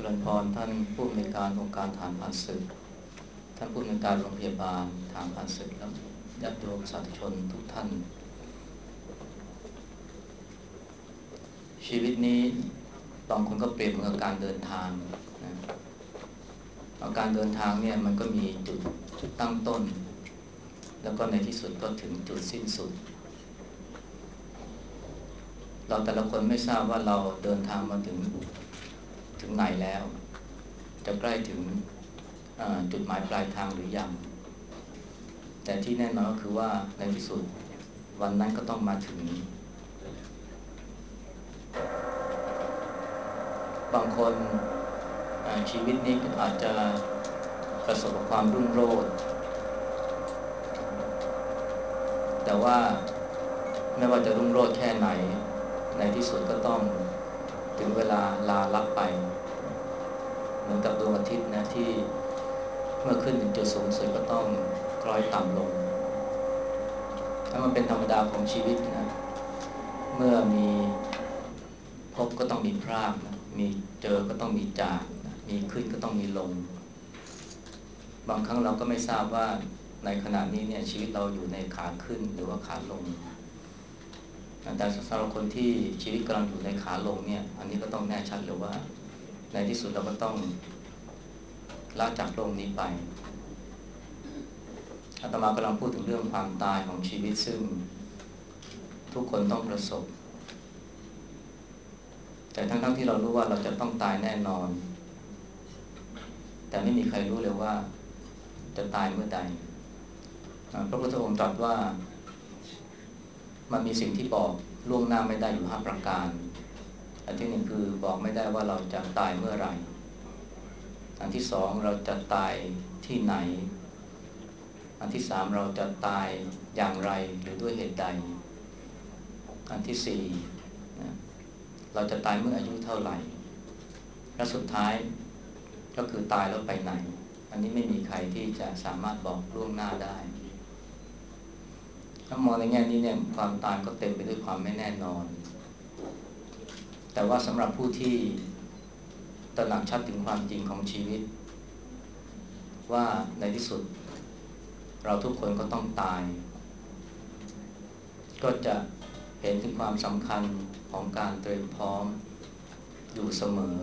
ริญพรท่านผู้อำนวยการองค์การทหารผ่านศึกท่านผู้อำนวยการโรงพยาบาลทหารผ่านศึกและญาติโยมสาธุชนทุกท่านชีวิตนี้บางคนก็เปรียบเหมือนกับการเดินทางนะการเดินทางเนี่ยมันก็มีจุดตั้งต้นแล้วก็ในที่สุดก็ถึงจุดสิ้นสุดเราแต่ละคนไม่ทราบว่าเราเดินทางมาถึงไหนแล้วจะใกล้ถึงจุดหมายปลายทางหรือยังแต่ที่แน่นอนก็คือว่าในที่สุดวันนั้นก็ต้องมาถึงบางคนชีวิตนี้อาจจะประสบกับความรุ่งโรจน์แต่ว่าไม่ว่าจะรุ่งโรจน์แค่ไหนในที่สุดก็ต้องถึงเวลาลาลับไปเหมือนกับดวงอาทิตย์นะที่เมื่อขึ้นถึงจุดสูงสุดก็ต้องคล้อยต่ำลงถ้ามันเป็นธรรมดาของชีวิตนะเมื่อมีพบก็ต้องมีพรากนะมีเจอก็ต้องมีจากนะมีขึ้นก็ต้องมีลงบางครั้งเราก็ไม่ทราบว่าในขณะนี้เนี่ยชีวิตเราอยู่ในขาขึ้นหรือว่าขาลงแต่สำหรับคนที่ชีวิตกำลังอยู่ในขาลงเนี่ยอันนี้ก็ต้องแน่ชัดเลยว่าในที่สุดเราก็ต้องละจากโลกนี้ไปอาตมากำลังพูดถึงเรื่องความตายของชีวิตซึ่งทุกคนต้องประสบแต่ทั้งที่เรารู้ว่าเราจะต้องตายแน่นอนแต่ไม่มีใครรู้เลยว่าจะตายเมื่อใดพระพุทธองค์ตรัสว่ามันมีสิ่งที่บอกล่วงหน้าไม่ได้อยู่5ประการอันที่1คือบอกไม่ได้ว่าเราจะตายเมื่อไหร่อันที่2เราจะตายที่ไหนอันที่3เราจะตายอย่างไรหรือด้วยเหตุใดอันที่4นะเราจะตายเมื่ออายุเท่าไหร่และสุดท้ายก็คือตายแล้วไปไหนอันนี้ไม่มีใครที่จะสามารถบอกล่วงหน้าได้ถ้ามองในแง่นี้เนี่ยความตายก็เต็มไปด้วยความไม่แน่นอนแต่ว่าสำหรับผู้ที่ตระหนักชัดถึงความจริงของชีวิตว่าในที่สุดเราทุกคนก็ต้องตายก็จะเห็นถึงความสำคัญของการเตรียมพร้อมอยู่เสมอ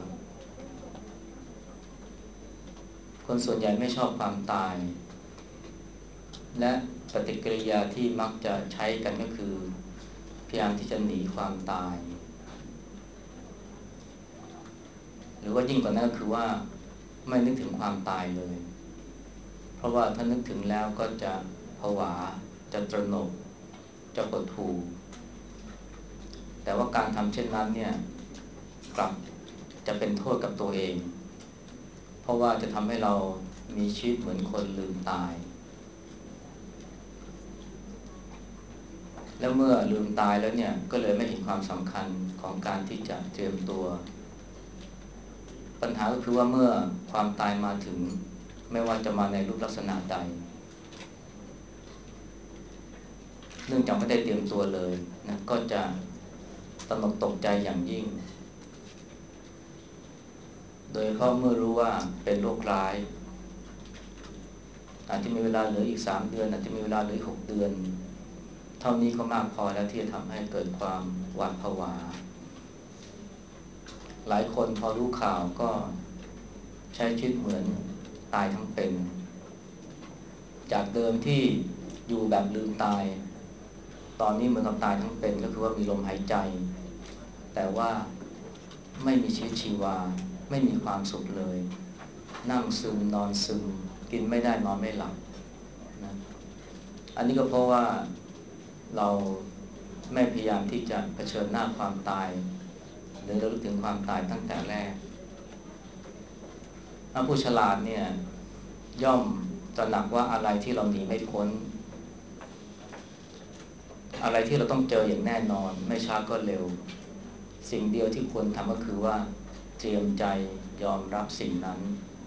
คนส่วนใหญ่ไม่ชอบความตายและปฏิกิริยาที่มักจะใช้กันก็คือพยายามที่จะหนีความตายหรือว่ายิ่งกว่านั้นก็คือว่าไม่นึกถึงความตายเลยเพราะว่าถ้านึกถึงแล้วก็จะผวาจะตระหนกจะหดหู่แต่ว่าการทำเช่นนั้นเนี่ยกลับจะเป็นโทษกับตัวเองเพราะว่าจะทำให้เรามีชีวิตเหมือนคนลืมตายแล้วเมื่อลืมตายแล้วเนี่ยก็เลยไม่เห็นความสำคัญของการที่จะเตรียมตัวปัญหาก็คือว่าเมื่อความตายมาถึงไม่ว่าจะมาในรูปลักษณะใดเนื่องจากไม่ได้เตรียมตัวเลยนะก็จะตระหนกตกใจอย่างยิ่งโดยเพราะเมื่อรู้ว่าเป็นโรคร้ายอาจจะมีเวลาเหลืออีก3 เดือนอาจจะมีเวลาเหลือ6 เดือนเท่านี้ก็มากพอแล้วที่จะทำให้เกิดความหวาดผวาหลายคนพอรู้ข่าวก็ใช้ชีวิตเหมือนตายทั้งเป็นจากเดิมที่อยู่แบบลืมตายตอนนี้เหมือนกับตายทั้งเป็นก็คือว่ามีลมหายใจแต่ว่าไม่มีชีวิตชีวาไม่มีความสุขเลยนั่งซึมนอนซึมกินไม่ได้นอนไม่หลับนะอันนี้ก็เพราะว่าเราไม่พยายามที่จะเผชิญหน้าความตายหรือระลึกถึงความตายตั้งแต่แรกผู้ฉลาดเนี่ยย่อมตระหนักว่าอะไรที่เราหนีไม่พ้นอะไรที่เราต้องเจออย่างแน่นอนไม่ช้าก็เร็วสิ่งเดียวที่ควรทำก็คือว่าเตรียมใจยอมรับสิ่งนั้น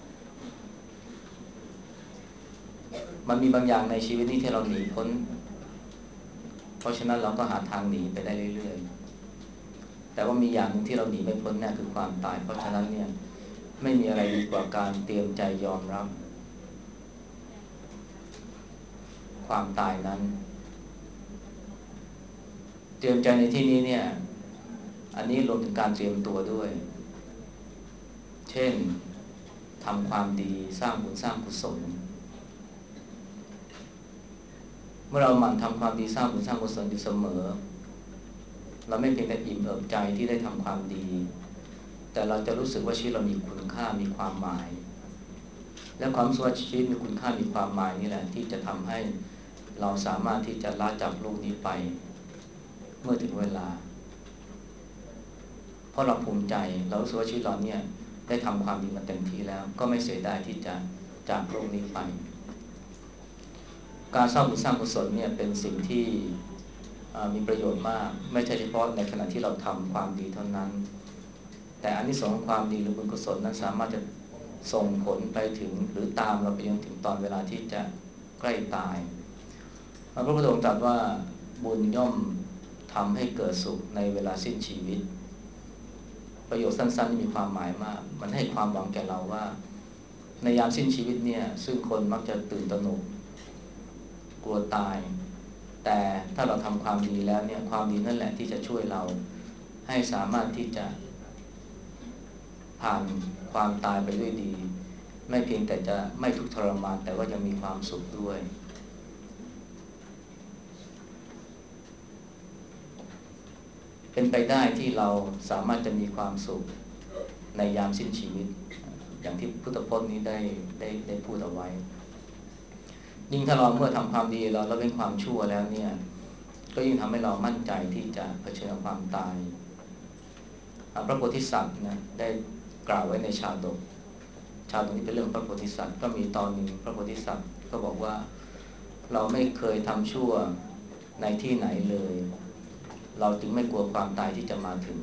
มันมีบางอย่างในชีวิตนี้ที่เราหนีพ้นเพราะฉะนั้นเราก็หาทางหนีไปได้เรื่อยๆแต่ว่ามีอย่างหนึ่งที่เราหนีไม่พ้นเนี่ยคือความตายเพราะฉะนั้นเนี่ยไม่มีอะไรดีกว่าการเตรียมใจยอมรับความตายนั้นเตรียมใจในที่นี้เนี่ยอันนี้รวมถึงการเตรียมตัวด้วยเช่นทำความดีสร้างบุญสร้างกุศลเมื่อเราหมั่นทำความดีสร้างบุญสร้างกุศลอยู่เสมอเราไม่เพียงแต่อิ่มเอิบใจที่ได้ทำความดีแต่เราจะรู้สึกว่าชีวิตเรามีคุณค่ามีความหมายและความรู้สึกว่าชีวิตมีคุณค่ามีความหมายนี่แหละที่จะทำให้เราสามารถที่จะละจากโลกนี้ไปเมื่อถึงเวลาเพราะเราภูมิใจเรารู้สึกว่าชีวิตเราเนี่ยได้ทำความดีมาเต็มที่แล้วก็ไม่เสียดายที่จะจากโลกนี้ไปการสร้างบุญสร้างกุศลเนี่ยเป็นสิ่งที่มีประโยชน์มากไม่ใช่เฉพาะในขณะที่เราทำความดีเท่านั้นแต่อานิสงส์ของความดีหรือบุญกุศลนั้นสามารถจะส่งผลไปถึงหรือตามเราไปจนถึงตอนเวลาที่จะใกล้ตายพระพุทธองค์ตรัสว่าบุญย่อมทำให้เกิดสุขในเวลาสิ้นชีวิตประโยชน์สั้นๆมีความหมายมากมันให้ความหวังแก่เราว่าในยามสิ้นชีวิตเนี่ยซึ่งคนมักจะตื่นตระหนกกลัวตายแต่ถ้าเราทำความดีแล้วเนี่ยความดีนั่นแหละที่จะช่วยเราให้สามารถที่จะผ่านความตายไปด้วยดีไม่เพียงแต่จะไม่ทุกข์ทรมานแต่ว่ายังมีความสุขด้วยเป็นไปได้ที่เราสามารถจะมีความสุขในยามสิ้นชีวิตอย่างที่พุทธพจน์นี้ได้พูดเอาไว้ยิ่งถ้าเราเมื่อทำความดีเราเป็นความชั่วแล้วเนี่ยก็ยิ่งทำให้เรามั่นใจที่จะเผชิญกับความตายพระโพธิสัตว์นะได้กล่าวไว้ในชาดกนี้เป็นเรื่องพระโพธิสัตว์ก็มีตอนหนึ่งพระโพธิสัตว์ก็บอกว่าเราไม่เคยทำชั่วในที่ไหนเลยเราจึงไม่กลัวความตายที่จะมาถึง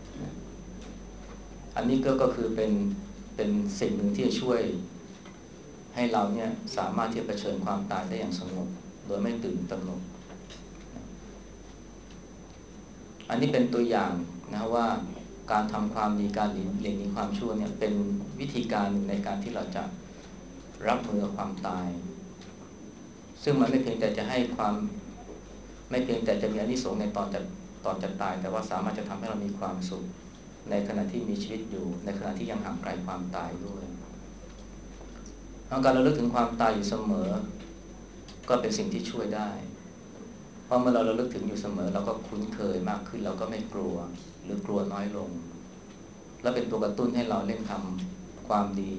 อันนี้ก็คือเป็นสิ่งหนึ่งที่จะช่วยให้เราเนี่ยสามารถที่จะเผชิญความตายได้อย่างสงบโดยไม่ตื่นตระหนกอันนี้เป็นตัวอย่างนะว่าการทำความดีการหลีกเลี่ยงความชั่วเนี่ยเป็นวิธีการหนึ่งในการที่เราจะรับมือกับความตายซึ่งมันไม่เพียงแต่จะให้ความไม่เพียงแต่จะมีอานิสงส์ในตอนจะตายแต่ว่าสามารถจะทำให้เรามีความสุขในขณะที่มีชีวิตอยู่ในขณะที่ยังห่างไกลความตายด้วยการระลึกถึงความตายอยู่เสมอก็เป็นสิ่งที่ช่วยได้เพราะเมื่อเราระลึกถึงอยู่เสมอเราก็คุ้นเคยมากขึ้นเราก็ไม่กลัวหรือกลัวน้อยลงและเป็นตัวกระตุ้นให้เราเร่งทำความดี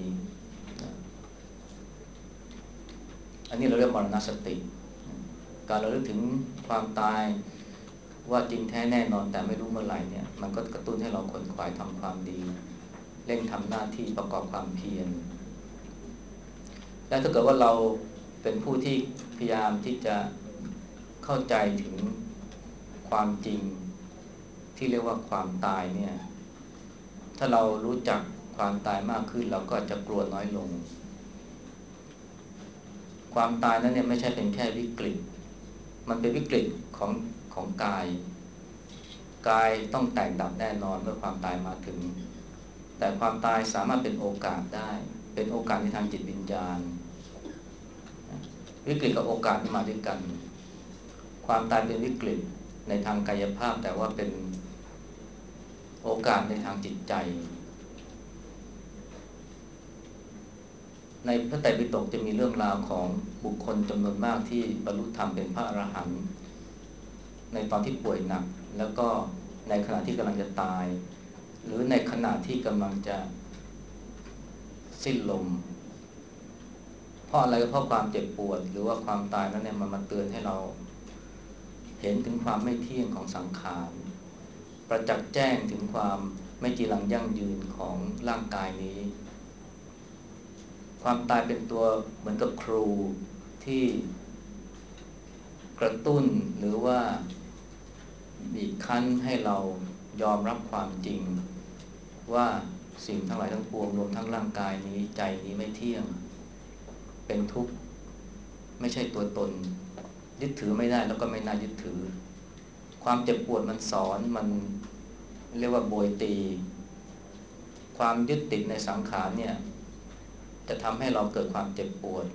อันนี้เราเรียกมรณสติการระลึกถึงความตายว่าจริงแท้แน่นอนแต่ไม่รู้เมื่อไหร่เนี่ยมันก็กระตุ้นให้เราขวนขวายทำความดีเร่งทำหน้าที่ประกอบความเพียรและถ้าเกิดว่าเราเป็นผู้ที่พยายามที่จะเข้าใจถึงความจริงที่เรียกว่าความตายเนี่ยถ้าเรารู้จักความตายมากขึ้นเราก็จะกลัวน้อยลงความตายนั้นเนี่ยไม่ใช่เป็นแค่วิกฤตมันเป็นวิกฤตของกายต้องแตกดับแน่นอนเมื่อความตายมาถึงแต่ความตายสามารถเป็นโอกาสได้เป็นโอกาสในทางจิตวิญญาณวิกฤตกับโอกาสที่มาด้วยกันความตายเป็นวิกฤตในทางกายภาพแต่ว่าเป็นโอกาสในทางจิตใจในพระไตรปิฎกจะมีเรื่องราวของบุคคลจำนวนมากที่บรรลุธรรมเป็นพระอรหันต์ในตอนที่ป่วยหนักแล้วก็ในขณะที่กำลังจะตายหรือในขณะที่กำลังจะสิ้นลมเพราะอะไรก็เพราะความเจ็บปวดหรือว่าความตายนั้นเนี่ยมันมาเตือนให้เราเห็นถึงความไม่เที่ยงของสังขารประจักษ์แจ้งถึงความไม่จีรังยั่งยืนของร่างกายนี้ความตายเป็นตัวเหมือนกับครูที่กระตุ้นหรือว่าบีบคั้นให้เรายอมรับความจริงว่าสิ่งทั้งหลายทั้งปวงรวมทั้งร่างกายนี้ใจนี้ไม่เที่ยงเป็นทุกข์ไม่ใช่ตัวตนยึดถือไม่ได้แล้วก็ไม่น่ายึดถือความเจ็บปวดมันสอนมันเรียกว่าโบยตีคความยึดติดในสังขารเนี่ยจะทำให้เราเกิดความเจ็บปวด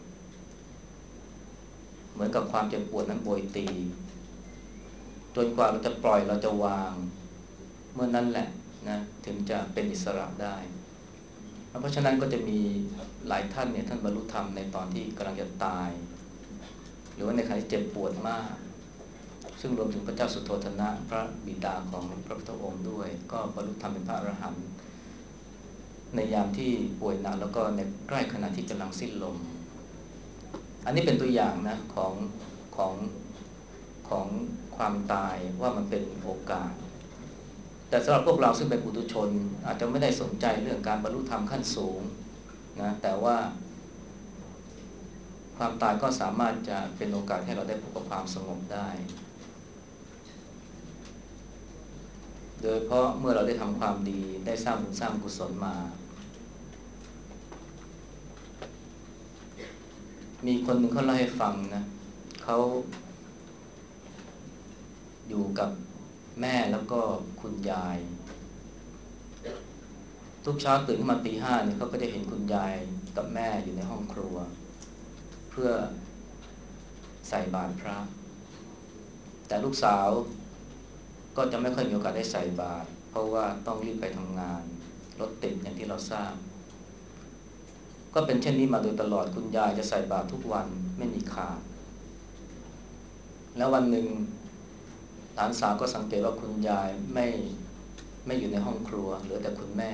เหมือนกับความเจ็บปวดนั้นโบยตีจนกว่าเราจะปล่อยเราจะวางเมื่อนั้นแหละนะถึงจะเป็นอิสระได้เพราะฉะนั้นก็จะมีหลายท่านเนี่ยท่านบรรลุธรรมในตอนที่กำลังจะตายหรือว่าในขณะที่เจ็บปวดมากซึ่งรวมถึงพระเจ้าสุโธทนะพระบิดาของพระพุทธองค์ด้วยก็บรรลุธรรมเป็นพระอรหันต์ในยามที่ป่วยหนักแล้วก็ในใกล้ขณะที่กำลังสิ้นลมอันนี้เป็นตัวอย่างนะของของความตายว่ามันเป็นโอกาสแต่สำหรับพวกเราซึ่งเป็นปุถุชนอาจจะไม่ได้สนใจเรื่องการบรรลุธรรมขั้นสูงนะแต่ว่าความตายก็สามารถจะเป็นโอกาสให้เราได้พบกับความสงบได้โดยเพราะเมื่อเราได้ทำความดีได้สร้างบุญสร้างกุศลมามีคนหนึ่งเขาเล่าให้ฟังนะเขาอยู่กับแม่แล้วก็คุณยายทุกเช้าตื่นขึ้นมาตี 5เนี่ยเขาก็จะเห็นคุณยายกับแม่อยู่ในห้องครัวเพื่อใส่บาตรพระแต่ลูกสาวก็จะไม่ค่อยมีโอกาสได้ใส่บาตรเพราะว่าต้องรีบไปทำงานรถติดอย่างที่เราทราบก็เป็นเช่นนี้มาโดยตลอดคุณยายจะใส่บาตรทุกวันไม่มีขาดแล้ววันหนึ่งหลานสาวก็สังเกตว่าคุณยายไม่อยู่ในห้องครัวเหลือแต่คุณแม่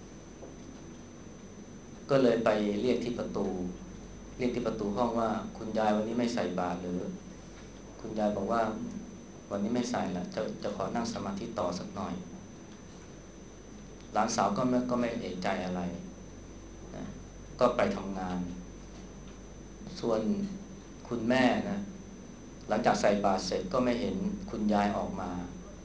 ก็เลยไปเรียกที่ประตูห้องว่าคุณยายวันนี้ไม่ใส่บาตรหรือคุณยายบอกว่าวันนี้ไม่ใส่ละจะขอนั่งสมาธิต่อสักหน่อยหลานสาวก็ไม่เอะใจอะไรนะก็ไปทำงานส่วนคุณแม่นะหลังจากใส่บาตรเสร็จก็ไม่เห็นคุณยายออกมา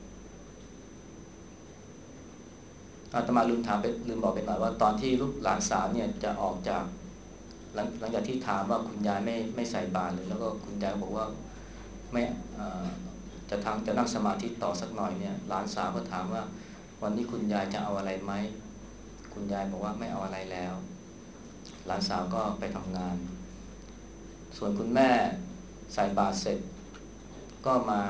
อาตมาลืมบอกไปหน่อยว่าตอนที่ลูกหลานสาวเนี่ยจะออกจากหลังจากที่ถามว่าคุณยายไม่ใส่บาตรเลยแล้วก็คุณยายบอกว่าไม่จะนั่งสมาธิต่อสักหน่อยเนี่ยหลานสาวก็ถามว่าวันนี้คุณยายจะเอาอะไรไหมคุณยายบอกว่าไม่เอาอะไรแล้วหลานสาวก็ไปทำงานส่วนคุณแม่ใส่บาตรเสร็จก็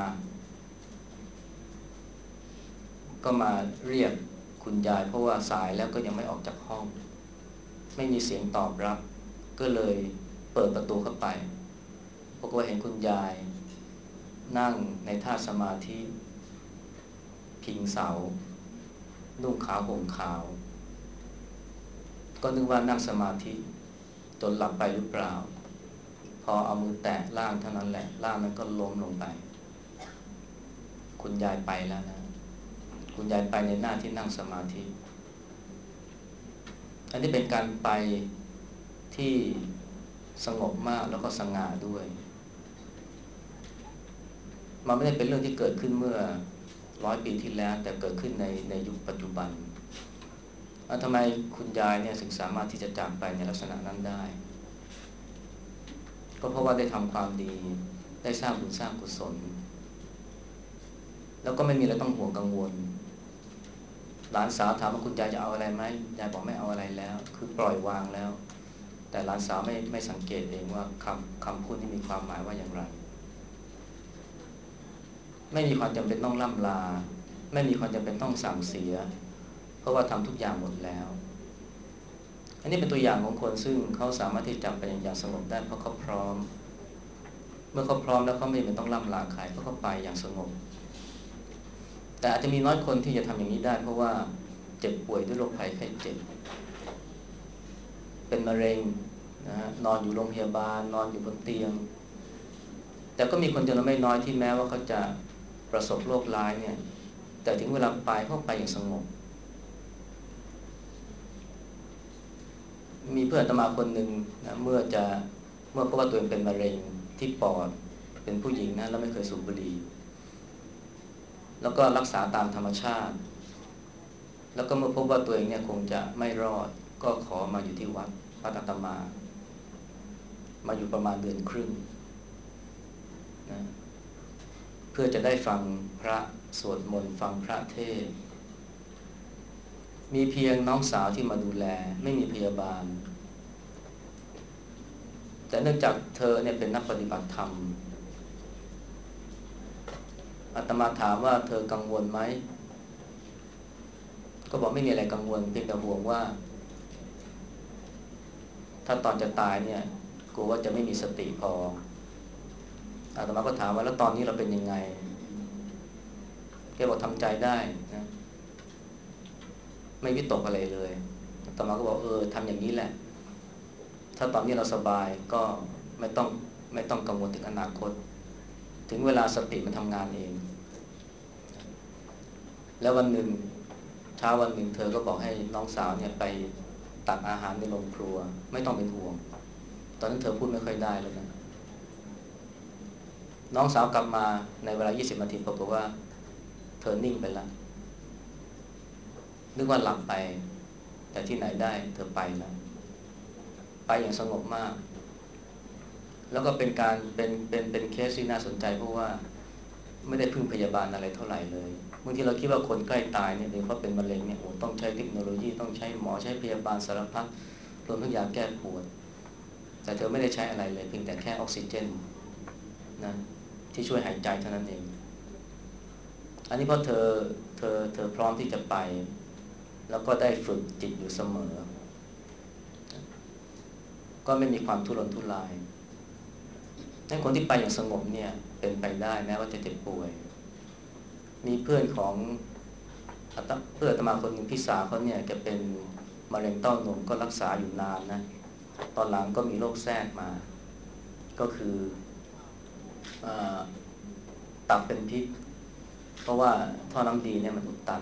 มาเรียกคุณยายเพราะว่าสายแล้วก็ยังไม่ออกจากห้องไม่มีเสียงตอบรับก็เลยเปิดประตูเข้าไปปรากฏว่าเห็นคุณยายนั่งในท่าสมาธิพิงเสานุ่งขาวห่มขาวก็นึกว่านั่งสมาธิจนหลับไปหรือเปล่าพอเอามือแตะล่างเท่านั้นแหละล่างนั้นก็ล้มลงไปคุณยายไปแล้วนะคุณยายไปในหน้าที่นั่งสมาธิอันนี้เป็นการไปที่สงบมากแล้วก็สง่าด้วยมันไม่ได้เป็นเรื่องที่เกิดขึ้นเมื่อ100 ปีที่แล้วแต่เกิดขึ้นในยุคปัจจุบันทำไมคุณยายเนี่ยถึงสามารถที่จะจากไปในลักษณะนั้นได้ก็เพราะว่าได้ทำความดีได้สร้างบุญสร้างกุศลแล้วก็ไม่มีอะไรต้องห่วงกังวลหลานสาวถามว่าคุณยายจะเอาอะไรไหมยายบอกไม่เอาอะไรแล้วคือปล่อยวางแล้วแต่หลานสาวไม่สังเกตเองว่าคำพูดนี้มีความหมายว่าอย่างไรไม่มีความจำเป็นต้องล่ำลาไม่มีความจำเป็นต้องสั่งเสียเพราะว่าทำทุกอย่างหมดแล้วอันนี้เป็นตัวอย่างของคนซึ่งเขาสามารถที่จะไปอย่างสงบได้เพราะเขาพร้อมเมื่อเขาพร้อมแล้วเขาไม่จำเป็นต้องล่ำลาใครเพราะเขาไปอย่างสงบแต่อาจจะมีน้อยคนที่จะทำอย่างนี้ได้เพราะว่าเจ็บป่วยด้วยโรคภัยไข้เจ็บเป็นมะเร็งนะฮะนอนอยู่โรงพยาบาลนอนอยู่บนเตียงแต่ก็มีคนจำนวนไม่น้อยที่แม้ว่าเขาจะประสบโรคร้ายเนี่ยแต่ถึงเวลาไปเขาไปอย่างสงบมีเพื่อนอาตมาคนหนึ่งนะเมื่อพบว่าตัวเองเป็นมะเร็งที่ปอดเป็นผู้หญิงนะแล้วไม่เคยสูบบุหรี่แล้วก็รักษาตามธรรมชาติแล้วก็เมื่อพบว่าตัวเองเนี่ยคงจะไม่รอดก็ขอมาอยู่ที่วัดอาตมาอยู่ประมาณเดือนครึ่งนะเพื่อจะได้ฟังพระสวดมนต์ฟังพระเทศน์มีเพียงน้องสาวที่มาดูแลไม่มีพยาบาลแต่เนื่องจากเธอเนี่ยเป็นนักปฏิบัติธรรมอาตมาถามว่าเธอกังวลไหมก็บอกไม่มีอะไรกังวลเพียงแต่ห่วงว่าถ้าตอนจะตายเนี่ยกลัวว่าจะไม่มีสติพออาตมาก็ถามว่าแล้วตอนนี้เราเป็นยังไงแกบอกทำใจได้นะไม่วิตกอะไรเลยอาตมาก็บอกทำอย่างนี้แหละถ้าตอนนี้เราสบายก็ไม่ต้องไม่ต้องกังวลถึงอนาคตถึงเวลาสติมันทำงานเองแล้ววันหนึ่งเช้าวันหนึ่งเธอก็บอกให้น้องสาวเนี่ยไปตักอาหารในโรงครัวไม่ต้องเป็นห่วงตอนนั้นเธอพูดไม่ค่อยได้แล้วนะน้องสาวกลับมาในเวลา20นาทีปรากฏว่าเธอนิ่งไปแล้วนึกว่าหลับไปแต่ที่ไหนได้เธอไปแล้วไปอย่างสงบมากแล้วก็เป็นการเป็นเคสที่น่าสนใจเพราะว่าไม่ได้พึ่งพยาบาลอะไรเท่าไหร่เลยบางทีเราคิดว่าคนใกล้ตายเนี่ยโดยเฉพาะเป็นมะเร็งเนี่ยโอ้ต้องใช้เทคโนโลยีต้องใช้หมอใช้พยาบาลสารพัดรวมทั้งยาแก้ปวดแต่เธอไม่ได้ใช้อะไรเลยเพียงแต่แค่ออกซิเจนนะที่ช่วยหายใจเท่านั้นเองอันนี้เพราะเธอพร้อมที่จะไปแล้วก็ได้ฝึกจิตอยู่เสมอก็ไม่มีความทุรนทุรายให้คนที่ไปอย่างสงบเนี่ยเป็นไปได้แม้ว่าจะเจ็บป่วยมีเพื่อนของเพื่อนอาตมาคนหนึ่งพี่สาวเขาเนี่ยแกเป็นมะเร็งเต้านมก็รักษาอยู่นานนะตอนหลังก็มีโรคแทรกมาก็คืออตับเป็นพิษเพราะว่าท่อน้ำดีเนี่ยมันอุดตัน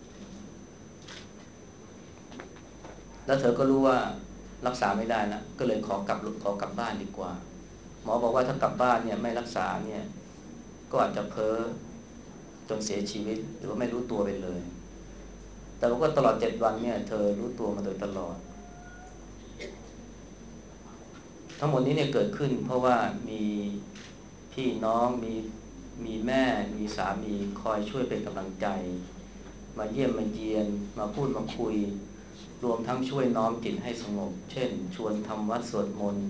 แล้วเธอก็รู้ว่ารักษาไม่ได้นะก็เลยขอกลับบ้านดีกว่าหมอบอกว่าถ้ากลับบ้านเนี่ยไม่รักษาเนี่ยก็อาจจะเพ้อจนเสียชีวิตหรือว่าไม่รู้ตัวไปเลยแต่ว่าตลอด7 วันเนี่ยเธอรู้ตัวมาโดยตลอดทั้งหมดนี้เนี่ยเกิดขึ้นเพราะว่ามีพี่น้องมีแม่มีสามีคอยช่วยเป็นกำลังใจมาเยี่ยมมาเยียนมาพูดมาคุยรวมทั้งช่วยน้อมจิตให้สงบเช่นชวนทำวัดสวดมนต์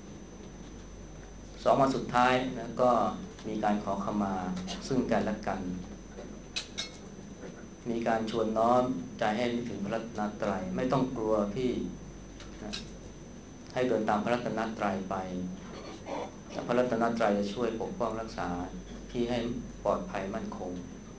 2 วันสุดท้ายนะก็มีการขอขมาซึ่งกันและกันมีการชวนน้อมใจให้นึกถึงพระรัตนตรัยไม่ต้องกลัวพี่นะให้เดินตามพระรัตนตรัยไปพระรัตนตรัยจะช่วยปกป้องรักษาที่ให้ปลอดภัยมั่นคง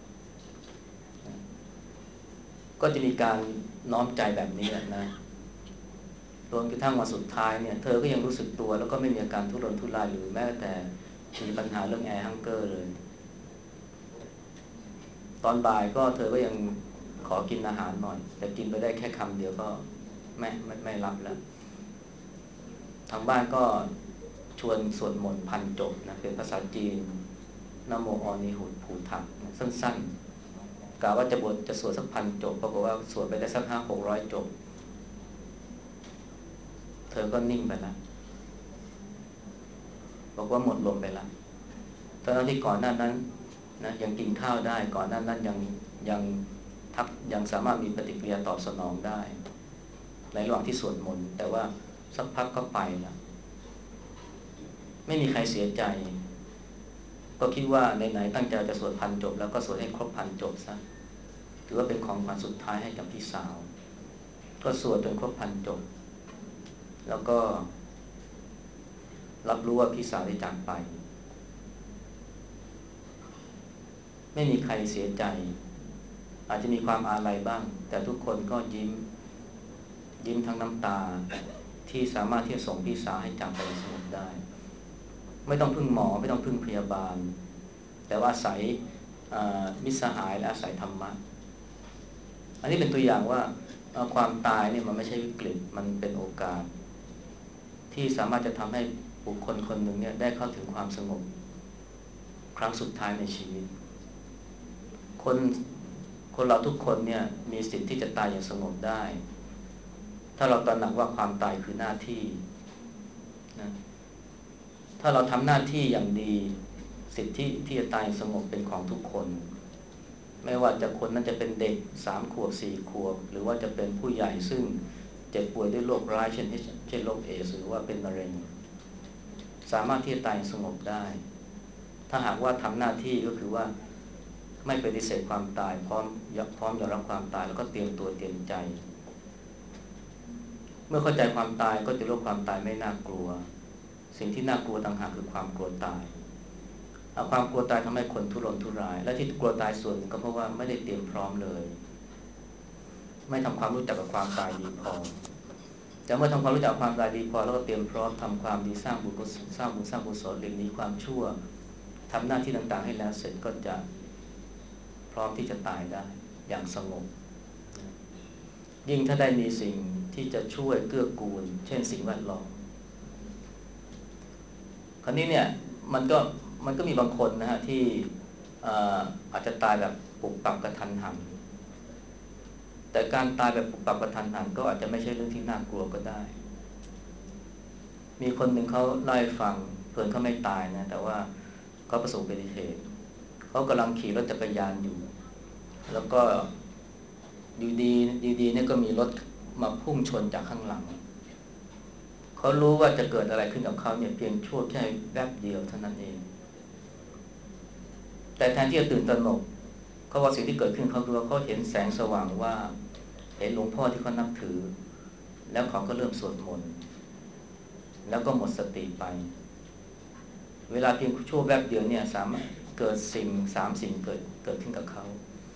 ก็จะมีการน้อมใจแบบนี้นะรวมกระทั่งวันสุดท้ายเนี่ยเธอก็ยังรู้สึกตัวแล้วก็ไม่มีอาการทุรนทุรายหรือแม้แต่มีปัญหาเรื่องแอร์ฮังเกอร์เลยตอนบ่ายก็เธอก็ยังขอกินอาหารหน่อยแต่กินไปได้แค่คำเดียวก็ไม่รับแล้วทางบ้านก็ชวนสวดมนต์พันจบนะเป็นภาษาจีนนะโมอนิหุตผูถักสั้นๆกะว่าจะสวดสัก1,000 จบปรากฏว่าสวดไปได้สัก500-600 จบเธอก็นิ่งไปแล้วบอกว่าหมดลมไปแล้วตอนที่ก่อนหน้านั้นนะยังกินข้าวได้ก่อนหน้านั้นยังยังสามารถมีปฏิกิริยาตอบสนองได้ในระหว่างที่สวดมนต์แต่ว่าสักพักก็ไปแล้วไม่มีใครเสียใจก็คิดว่าไหนๆตั้งใจจะสวด1,000 จบแล้วก็สวดให้ครบ1,000 จบซะถือว่าเป็นของขวัญสุดท้ายให้กับพี่สาวก็สวดจนครบ1,000 จบแล้วก็รับรู้ว่าพี่สาวได้จากไปไม่มีใครเสียใจอาจจะมีความอาลัยบ้างแต่ทุกคนก็ยิ้มทั้งน้ำตาที่สามารถที่จะส่งพี่สาวให้จากไปสงบได้ไม่ต้องพึ่งหมอไม่ต้องพึ่งพยาบาลแต่ว่าอาศัยมิตรสหายและอาศัยธรรมะอันนี้เป็นตัวอย่างว่าความตายเนี่ยมันไม่ใช่วิกฤตมันเป็นโอกาสที่สามารถจะทำให้บุคคลคนหนึ่งเนี่ยได้เข้าถึงความสงบครั้งสุดท้ายในชีวิตคนเราทุกคนเนี่ยมีสิทธิ์ที่จะตายอย่างสงบได้ถ้าเราตระหนักว่าความตายคือหน้าที่นะถ้าเราทำหน้าที่อย่างดีสิทธิที่จะตายอย่างสงบเป็นของทุกคนไม่ว่าจะคนนั้นจะเป็นเด็ก3 ขวบ4 ขวบหรือว่าจะเป็นผู้ใหญ่ซึ่งเจ็บป่วยด้วยโรคร้ายเช่นโรคเอดส์หรือว่าเป็นมะเร็งสามารถที่จะตายอย่างสงบได้ถ้าหากว่าทำหน้าที่ก็คือว่าไม่ปฏิเสธความตายพร้อมยอมรับความตายแล้วก็เตรียมตัวเตรียมใจเมื่อเข้าใจความตายก็จะรู้ความตายไม่น่ากลัวสิ่งที่น่ากลัวต่างหากคือความกลัวตายความกลัวตายทำให้คนทุรนทุรายและที่กลัวตายส่วนก็เพราะว่าไม่ได้เตรียมพร้อมเลยไม่ทำความรู้จักกับความตายดีพอแต่เมื่อทำความรู้จักความตายดีพอแล้วก็เตรียมพร้อมทำความดีสร้างบุญสร้างกุศลหลีกหนีความชั่วทำหน้าที่ต่างๆให้แล้วเสร็จก็จะพร้อมที่จะตายได้อย่างสงบยิ่งถ้าได้มีสิ่งที่จะช่วยเกื้อกูลเช่นสิ่งแวดล้อมคราวนี้เนี่ยมันก็มีบางคนนะฮะที่อาจจะตายแบบปุบปับกระทันหันแต่การตายแบบปุบปับกระทันหันก็อาจจะไม่ใช่เรื่องที่น่ากลัวก็ได้มีคนหนึ่งเขาเล่าให้ฟังเพื่อนเขาไม่ตายนะแต่ว่าเขาประสบอุบัติเหตุเขากำลังขี่รถจักรยานอยู่แล้วก็ดีเนี่ยก็มีรถมาพุ่งชนจากข้างหลังเขารู้ว่าจะเกิดอะไรขึ้นกับเขาเนี่ยเพียงชั่วแค่แวบเดียวเท่านั้นเองแต่แทนที่จะตื่นตระหนกเขาว่าสิ่งที่เกิดขึ้นเขารู้ว่าเขาเห็นแสงสว่างว่าเห็นหลวงพ่อที่เขานับถือแล้วเขาก็เริ่มสวดมนต์แล้วก็หมดสติไปเวลาเพียงชั่วแวบเดียวเนี่ยสามารถเกิดสิ่งเกิดขึ้นกับเขา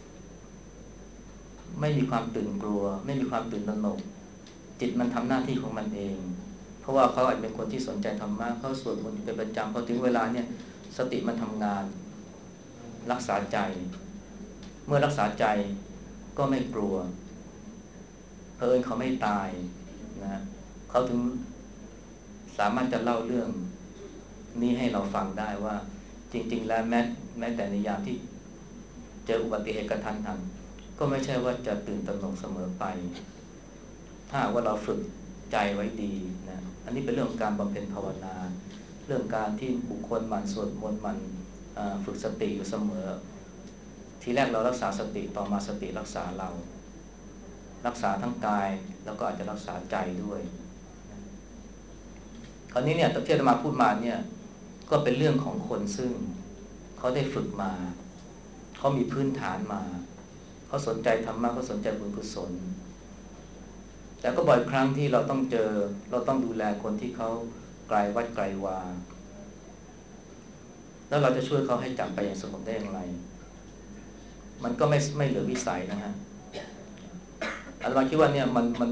ไม่มีความตื่นกลัวไม่มีความตื่นตระหนกจิตมันทำหน้าที่ของมันเองเพราะว่าเขาอาจเป็นคนที่สนใจธรรมะเขาสวดมนต์เป็นประจำพอถึงเวลาเนี่ยสติมันทำงานรักษาใจเมื่อรักษาใจก็ไม่กลัวเผอิญเขาไม่ตายนะเขาถึงสามารถจะเล่าเรื่องนี้ให้เราฟังได้ว่าจริงๆแล้วแม้แต่ในยามที่เจออุบัติเหตุกระทันหันก็ไม่ใช่ว่าจะตื่นตระหนกเสมอไปถ้าว่าเราฝึกใจไว้ดีนะอันนี้เป็นเรื่องการบำเพ็ญภาวนาเรื่องการที่บุคคลหมั่นสวดมนต์หมั่นฝึกสติอยู่เสมอทีแรกเรารักษาสติต่อมาสติรักษาเรารักษาทั้งกายแล้วก็อาจจะรักษาใจด้วยคราวนี้เนี่ยที่อาตมาพูดมาเนี่ยก็เป็นเรื่องของคนซึ่งเขาได้ฝึกมาเขามีพื้นฐานมาเขาสนใจธรรมะเขาสนใจบุญกุศลแต่ก็บ่อยครั้งที่เราต้องดูแลคนที่เขาไกลวัดไกลวาแล้วเราจะช่วยเขาให้จากไปอย่างสงบได้อย่างไรมันก็ไม่เหลือวิสัยนะฮะอาตมาคิดว่าเนี่ย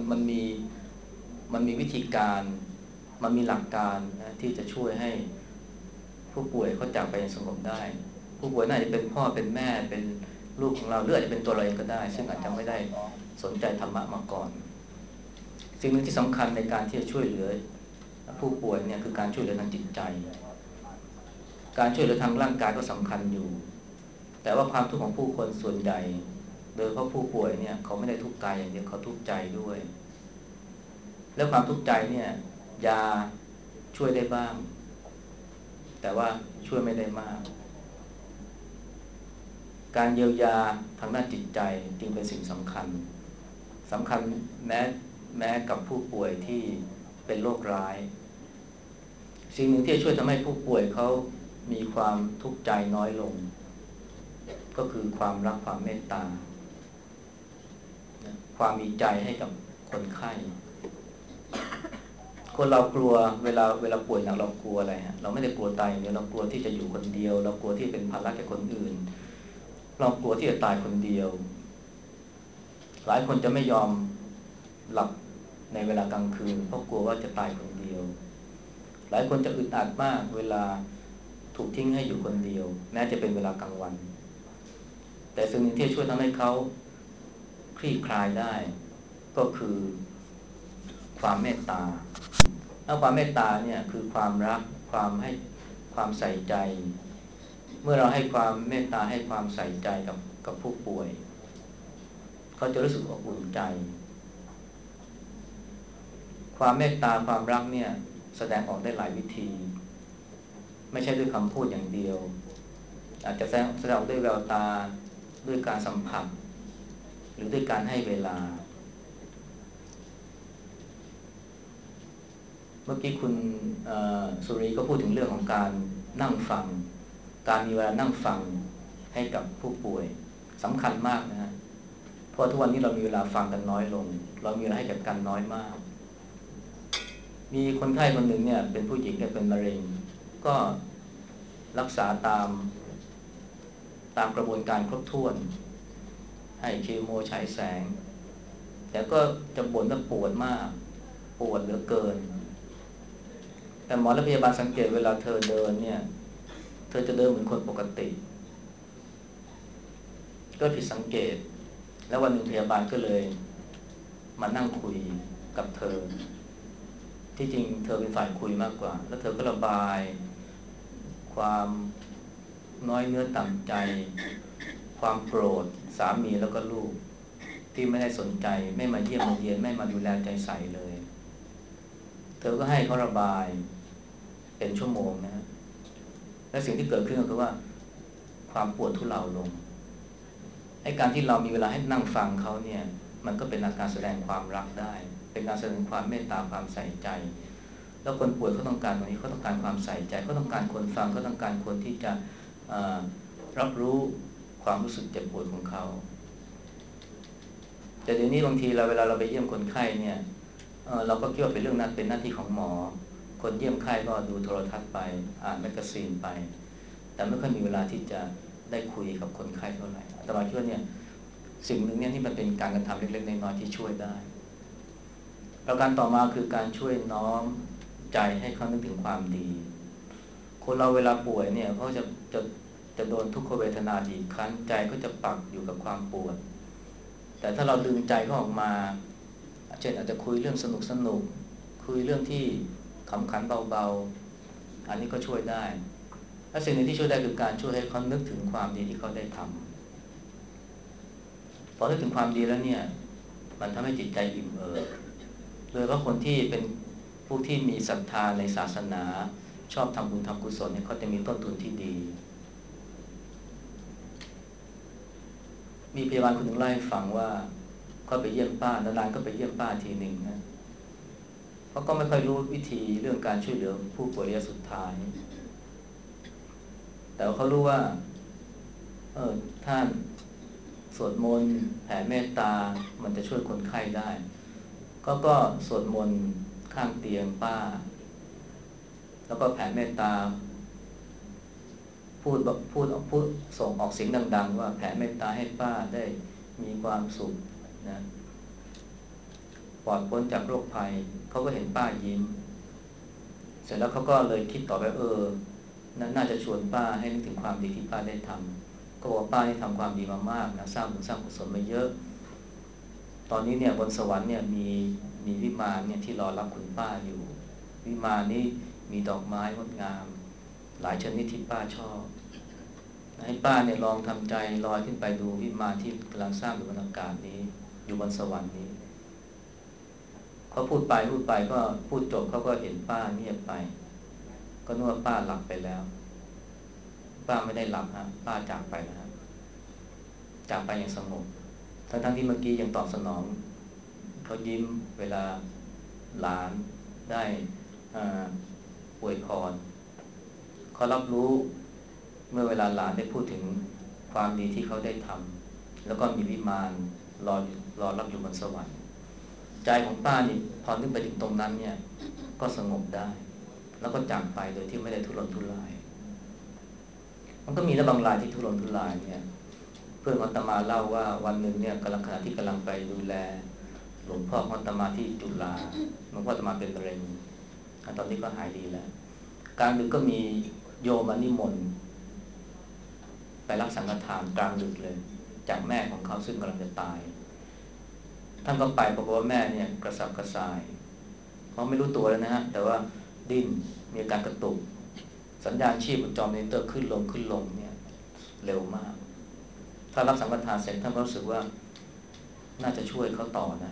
มันมีวิธีการมันมีหลักการนะที่จะช่วยให้ผู้ป่วยเขาจากไปอย่างสงบได้ผู้ป่วยน่าจะเป็นพ่อเป็นแม่เป็นลูกของเราหรืออาจจะเป็นตัวเราเองก็ได้ซึ่งอาจจะไม่ได้สนใจธรรมะมาก่อนสิ่งหนึ่งที่สำคัญในการที่จะช่วยเหลือผู้ป่วยเนี่ยคือการช่วยเหลือทางจิตใจการช่วยเหลือทางร่างกายก็สำคัญอยู่แต่ว่าความทุกข์ของผู้คนส่วนใหญ่โดยเฉพาะผู้ป่วยเนี่ยเขาไม่ได้ทุกข์กายอย่างเดียวเขาทุกข์ใจด้วยแล้วความทุกข์ใจเนี่ยยาช่วยได้บ้างแต่ว่าช่วยไม่ได้มากการเยียวยาทางด้านจิตใจจึงเป็นสิ่งสำคัญแม้กับผู้ป่วยที่เป็นโรคร้ายสิ่งหนึ่งที่จะช่วยทำให้ผู้ป่วยเขามีความทุกข์ใจน้อยลงก็คือความรักความเมตตาความมีใจให้กับคนไข้คนเรากลัวเวลาป่วยหนักเรากลัวอะไรฮะเราไม่ได้กลัวตายอย่างเดียวเรากลัวที่จะอยู่คนเดียวเรากลัวที่เป็นภาระแก่คนอื่นเรากลัวที่จะตายคนเดียวหลายคนจะไม่ยอมหลับในเวลากลางคืนเพราะกลัวว่าจะตายคนเดียวหลายคนจะอึดอัดมากเวลาถูกทิ้งให้อยู่คนเดียวแม้จะเป็นเวลากลางวันแต่สิ่งหนึ่งที่ช่วยทำให้เขาคลี่คลายได้ก็คือความเมตตาถ้าความเมตตาเนี่ยคือความรักความใส่ใจเมื่อเราให้ความเมตตาให้ความใส่ใจกับผู้ป่วยเขาจะรู้สึกอบอุ่นใจความเมตตาความรักเนี่ยแสดงออกได้หลายวิธีไม่ใช่ด้วยคำพูดอย่างเดียวอาจจะแสดงออกด้วยแววตาด้วยการสัมผัสหรือด้วยการให้เวลาเมื่อกี้คุณสุรีก็พูดถึงเรื่องของการนั่งฟังการมีเวลานั่งฟังให้กับผู้ป่วยสำคัญมากนะฮะเพราะทุกวันนี้เรามีเวลาฟังกันน้อยลงเรามีเวลาให้กับกันน้อยมากมีคนไข้คนหนึ่งเนี่ยเป็นผู้หญิงเนี่ยเป็นมะเร็งก็รักษาตามกระบวนการครบถ้วนให้คีโมฉายแสงแต่ก็จะบ่นว่าปวดมากปวดเหลือเกินแต่หมอและพยาบาลสังเกตเวลาเธอเดินเนี่ยเธอจะเดินเหมือนคนปกติก็ผิดสังเกตแล้ววันหนึ่งพยาบาลก็เลยมานั่งคุยกับเธอที่จริงเธอเป็นฝ่ายคุยมากกว่าแล้วเธอก็ระบายความน้อยเนื้อต่ำใจความโกรธสามีแล้วก็ลูกที่ไม่ได้สนใจไม่มาเยี่ยมมาเยียนไม่มาดูแลใจใส่เลยเธอก็ให้เขาระบายเป็นชั่วโมงนะฮะและสิ่งที่เกิดขึ้นก็คือว่าความปวดทุเลาลงไอ้การที่เรามีเวลาให้นั่งฟังเขาเนี่ยมันก็เป็นอาการแสดงความรักได้เป็นการแสดงความเมตตาความใส่ใจแล้วคนป่วยเขาต้องการตรงนี้เขาต้องการความใส่ใจเขาต้องการคนฟังเขาต้องการคนที่จะรับรู้ความรู้สึกเจ็บปวดของเขาแต่เดี๋ยวนี้บางทีเวลาเราไปเยี่ยมคนไข้เนี่ยเราก็คิดว่าเป็นเรื่องนั้นเป็นหน้าที่ของหมอคนเยี่ยมไข้ก็ดูโทรทัศน์ไปอ่านแมกกาซีนไปแต่ไม่ค่อยมีเวลาที่จะได้คุยกับคนไข้เท่าไหร่อาตมาคิดว่าเนี่ยสิ่งหนึ่งเนี่ยที่มันเป็นการกระทำเล็กๆน้อยๆที่ช่วยได้ประการต่อมาคือการช่วยน้อมใจให้เขานึกถึงความดีคนเราเวลาป่วยเนี่ยเขาจะจะโดนทุกขเวทนาบีบคั้นใจก็จะปักอยู่กับความปวดแต่ถ้าเราดึงใจเขาออกมาเช่นอาจจะคุยเรื่องสนุกคุยเรื่องที่ขำขันเบาๆอันนี้ก็ช่วยได้และสิ่งหนึ่งที่ช่วยได้คือการช่วยให้เขานึกถึงความดีที่เขาได้ทำพอนึกถึงความดีแล้วเนี่ยมันทำให้จิตใจอิ่มเอิบโดยเฉพาะคนที่เป็นผู้ที่มีศรัทธาในศาสนาชอบทำบุญทำกุศลเนี่ยเขาจะมีต้นทุนที่ดีมีพยาบาลคนหนึ่งเล่าให้ฟังว่าก็ไปเยี่ยมป้านานๆก็ไปเยี่ยมป้าทีหนึ่งนะเขาก็ไม่ค่อยรู้วิธีเรื่องการช่วยเหลือผู้ป่วยระยะสุดท้ายแต่เขารู้ว่าท่านสวดมนต์แผ่เมตตามันจะช่วยคนไข้ได้ก็สวดมนต์ข้างเตียงป้าแล้วก็แผ่เมตตาพูดส่งออกเสียงดังๆว่าแผ่เมตตาให้ป้าได้มีความสุขนะปลอดพ้นจากโรคภัยเขาก็เห็นป้ายิ้มเสร็จแล้วเขาก็เลยคิดต่อไปน่าจะชวนป้าให้นึกถึงความดีที่ป้าได้ทำก็บอกป้าได้ทำความดีมามากนะสร้างบุญสร้างกุศลมาเยอะตอนนี้เนี่ยบนสวรรค์เนี่ยมีวิมานเนี่ยที่รอรับคุณป้าอยู่วิมานนี้มีดอกไม้งดงามหลายชนิดที่ป้าชอบให้ป้าเนี่ยลองทำใจลอยขึ้นไปดูวิมานที่กำลังสร้างอยู่บนอากาศนี้อยู่บนสวรรค์นี้เขาพูดไปก็พูดจบเขาก็เห็นป้าเงียบไปก็นึกว่าป้าหลับไปแล้วป้าไม่ได้หลับฮะป้าจากไปแล้วจากไปอย่างสงบทั้งที่เมื่อกี้ยังตอบสนองเขายิ้มเวลาหลานได้อวยพรเขารับรู้เมื่อเวลาหลานได้พูดถึงความดีที่เขาได้ทำแล้วก็มีวิมานรอรับอยู่บนสวรรค์ใจของป้านี่พอนึกไปถึงตรงนั้นเนี่ยก็สงบได้แล้วก็จากไปโดยที่ไม่ได้ทุรนทุรายมันก็มีนะบางรายที่ทุรนทุรายเนี่ยเพื่อนอาตมาเล่าว่าวันหนึ่งเนี่ยขณะที่กำลังไปดูแลหลวงพ่ออาตมาที่จุฬาหลวงพ่ออาตมาเป็นมะเร็งตอนนี้ก็หายดีแล้วกลางดึกก็มีโยมมานิมนต์ไปรับสังฆทานกลางดึกเลยจากแม่ของเขาซึ่งกำลังจะตายท่านก็ไปปรากฏว่าแม่เนี่ยกระสับกระส่ายเขาไม่รู้ตัวแล้วนะฮะแต่ว่าดิ้นมีอาการกระตุกสัญญาณชีพบนจอมอนิเตอร์ขึ้นลงเนี่ยเร็วมากถ้ารับสังฆทานเสร็จท่านก็รู้สึกว่าน่าจะช่วยเขาต่อนะ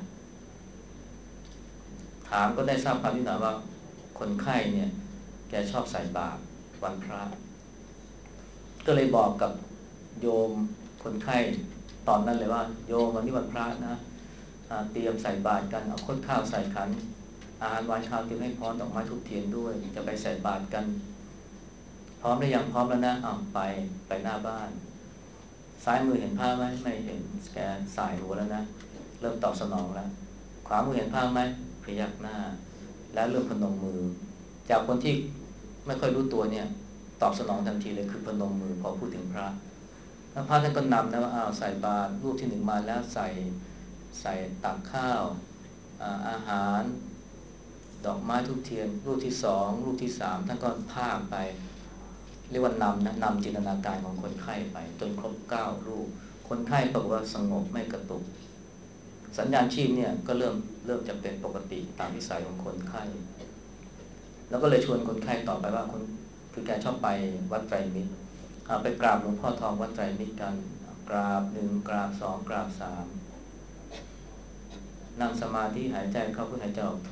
ถามก็ได้ทราบความนิดหน่อยว่าคนไข้เนี่ยแกชอบใส่บาตรวันพระก็เลยบอกกับโยมคนไข้ตอนนั้นเลยว่าโยมวันนี้วันพระนะเตรียมใส่บาตรกันเอาข้าวข้าวใส่ขันอาหารหวานข้าวเตรียมให้พร้อมดอกไม้ธูปเทียนด้วยจะไปใส่บาตรกันพร้อมหรือยังพร้อมแล้วนะไปหน้าบ้านซ้ายมือเห็นผ้าไหมไม่เห็นแกสายหัวแล้วนะเริ่มตอบสนองแล้วขวามือเห็นผ้าไหมพยักหน้าแล้วเริ่มพนมมือจากคนที่ไม่ค่อยรู้ตัวเนี่ยตอบสนองทันทีเลยคือพนมมือพอพูดถึงพระแล้วพระท่านก็นำนะว่าใส่บาตรรูปที่หนึ่งมาแล้วใส่ตักข้าวอาหารดอกไม้ธูปเทียนรูปที่สองรูปที่สามท่านก็พากไปเรียกว่านำจินตนาการของคนไข้ไปจนครบ9รูปคนไข้ปรากฏว่าสงบไม่กระตุกสัญญาณชีพเนี่ยก็เริ่มจะเป็นปกติตามวิสัยของคนไข้แล้วก็เลยชวนคนไข้ต่อไปว่าคือแกชอบไปวัดไตรมิตรไปกราบหลวงพ่อทองวัดไตรมิตรกันกราบ1กราบ2กราบ3นั่งสมาธิหายใจเข้าเพื่อหายใจออกโท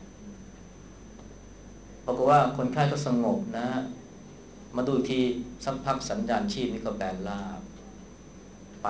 ปรากฏว่าคนไข้ก็สงบนะมาดูทีสักพักสัญญาณชีพนี่ก็แบนราบไป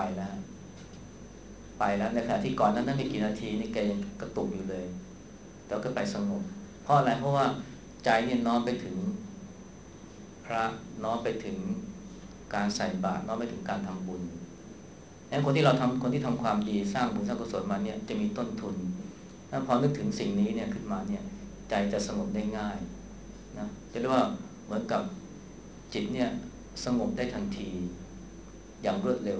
แล้วในขณะที่ก่อนนั้นไม่กี่นาทีนี่แกยังกระตุกอยู่เลยแล้วก็ไปสงบเพราะอะไรเพราะว่าใจเนี่ยน้อมไปถึงพระน้อมไปถึงการใส่บาตรน้อมไปถึงการทำบุญงั้นคนที่ทำความดีสร้างบุญสร้างกุศลมาเนี่ยจะมีต้นทุนถ้าพอนึกถึงสิ่งนี้เนี่ยขึ้นมาเนี่ยใจจะสงบได้ง่ายนะจะเรียกว่าเหมือนกับจิตเนี่ยสงบได้ทันทีอย่างรวดเร็ว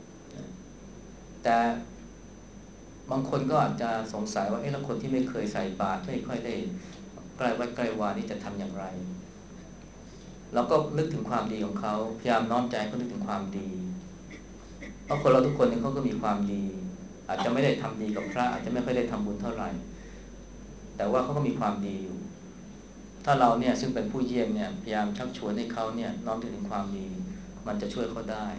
แต่บางคนก็อาจจะสงสัยว่าแล้วคนที่ไม่เคยใส่บาตรไม่ค่อยได้ใกล้วัดใกล้วานี่จะทำอย่างไรเราก็นึกถึงความดีของเขาพยายามน้อมใจเขานึกถึงความดีเพราะคนเราทุกคนเนี่ยเขาก็มีความดีอาจจะไม่ได้ทำดีกับพระอาจจะไม่ค่อยได้ทำบุญเท่าไหร่แต่ว่าเขาก็มีความดีอยู่ถ้าเราเนี่ยซึ่งเป็นผู้เยี่ยมเนี่ยพยายามชักชวนให้เขาเนี่ยน้อมถึงความดีมันจะช่วยเขาได้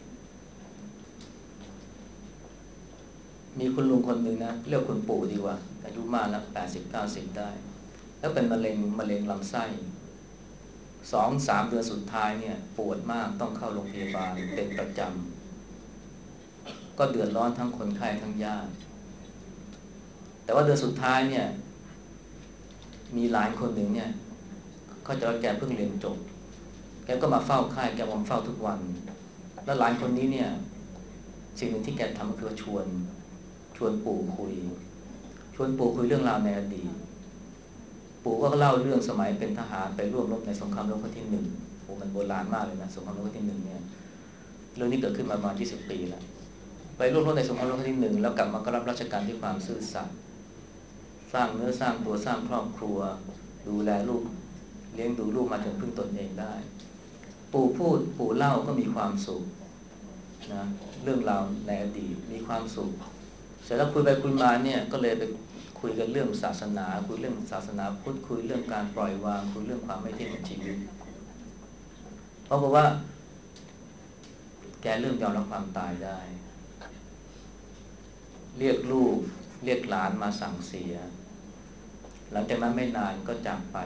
มีคุณลุงคนหนึ่งนะเรียกคุณปู่ดีกว่าอายุมากแล้ว80-90ได้แล้วเป็นมะเร็งลำไส้2-3 เดือนสุดท้ายเนี่ยปวดมากต้องเข้าโรงพยาบาลเป็นประจำก็เดือดร้อนทั้งคนไข้ทั้งญาติแต่ว่าเดือนสุดท้ายเนี่ยมีหลานคนหนึ่งเนี่ยเขาจะแกเพิ่งเรียนจบแกก็มาเฝ้าไข้แกมาเฝ้าทุกวันแล้วหลานคนนี้เนี่ยสิ่งหนึ่งที่แกทำก็คือชวนปู่คุยเรื่องราวในอดีตปู่ก็เล่าเรื่องสมัยเป็นทหารไปร่วมรบในสงครามโลกครั้งที่1โอ้มันโบราณมากเลยนะสงครามโลกครั้งที่1เนี่ยเรื่องนี้เกิดขึ้นมาประมาณ20 ปีแล้วไปร่วมรบในสงครามโลกครั้งที่1แล้วกลับมาก็รับราชการด้วยความซื่อสัตย์สร้างเนื้อสร้างตัวสร้างครอบครัวดูแลลูกเลี้ยงดูลูกมาจนพึ่งตนเองได้ปู่เล่าก็มีความสุขนะเรื่องราวในอดีตมีความสุขเสร็จแล้วคุยไปคุยมาเนี่ยก็เลยไปคุยกันเรื่องศาสนาคุยเรื่องศาสนาพุทธคุยเรื่องการปล่อยวางคุยเรื่องความไม่เที่ยงของชีวิตเพราะว่าแกเริ่มยอมรับความตายได้เรียกลูกเรียกหลานมาสั่งเสียหลังจากนั้นไม่นานก็จากไป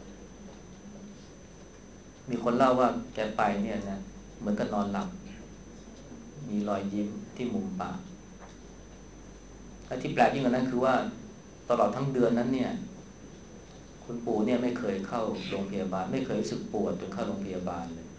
มีคนเล่าว่าแกไปเนี่ยนะเหมือนกับนอนหลับมีรอยยิ้มที่มุมปากและที่แปลกยิ่งกว่านั้นคือว่าตลอดทั้งเดือนนั้นเนี่ยคุณปู่เนี่ยไม่เคยเข้าโรงพยาบาลไม่เคยรู้สึกปวดจนเข้าโรงพยาบาลเลย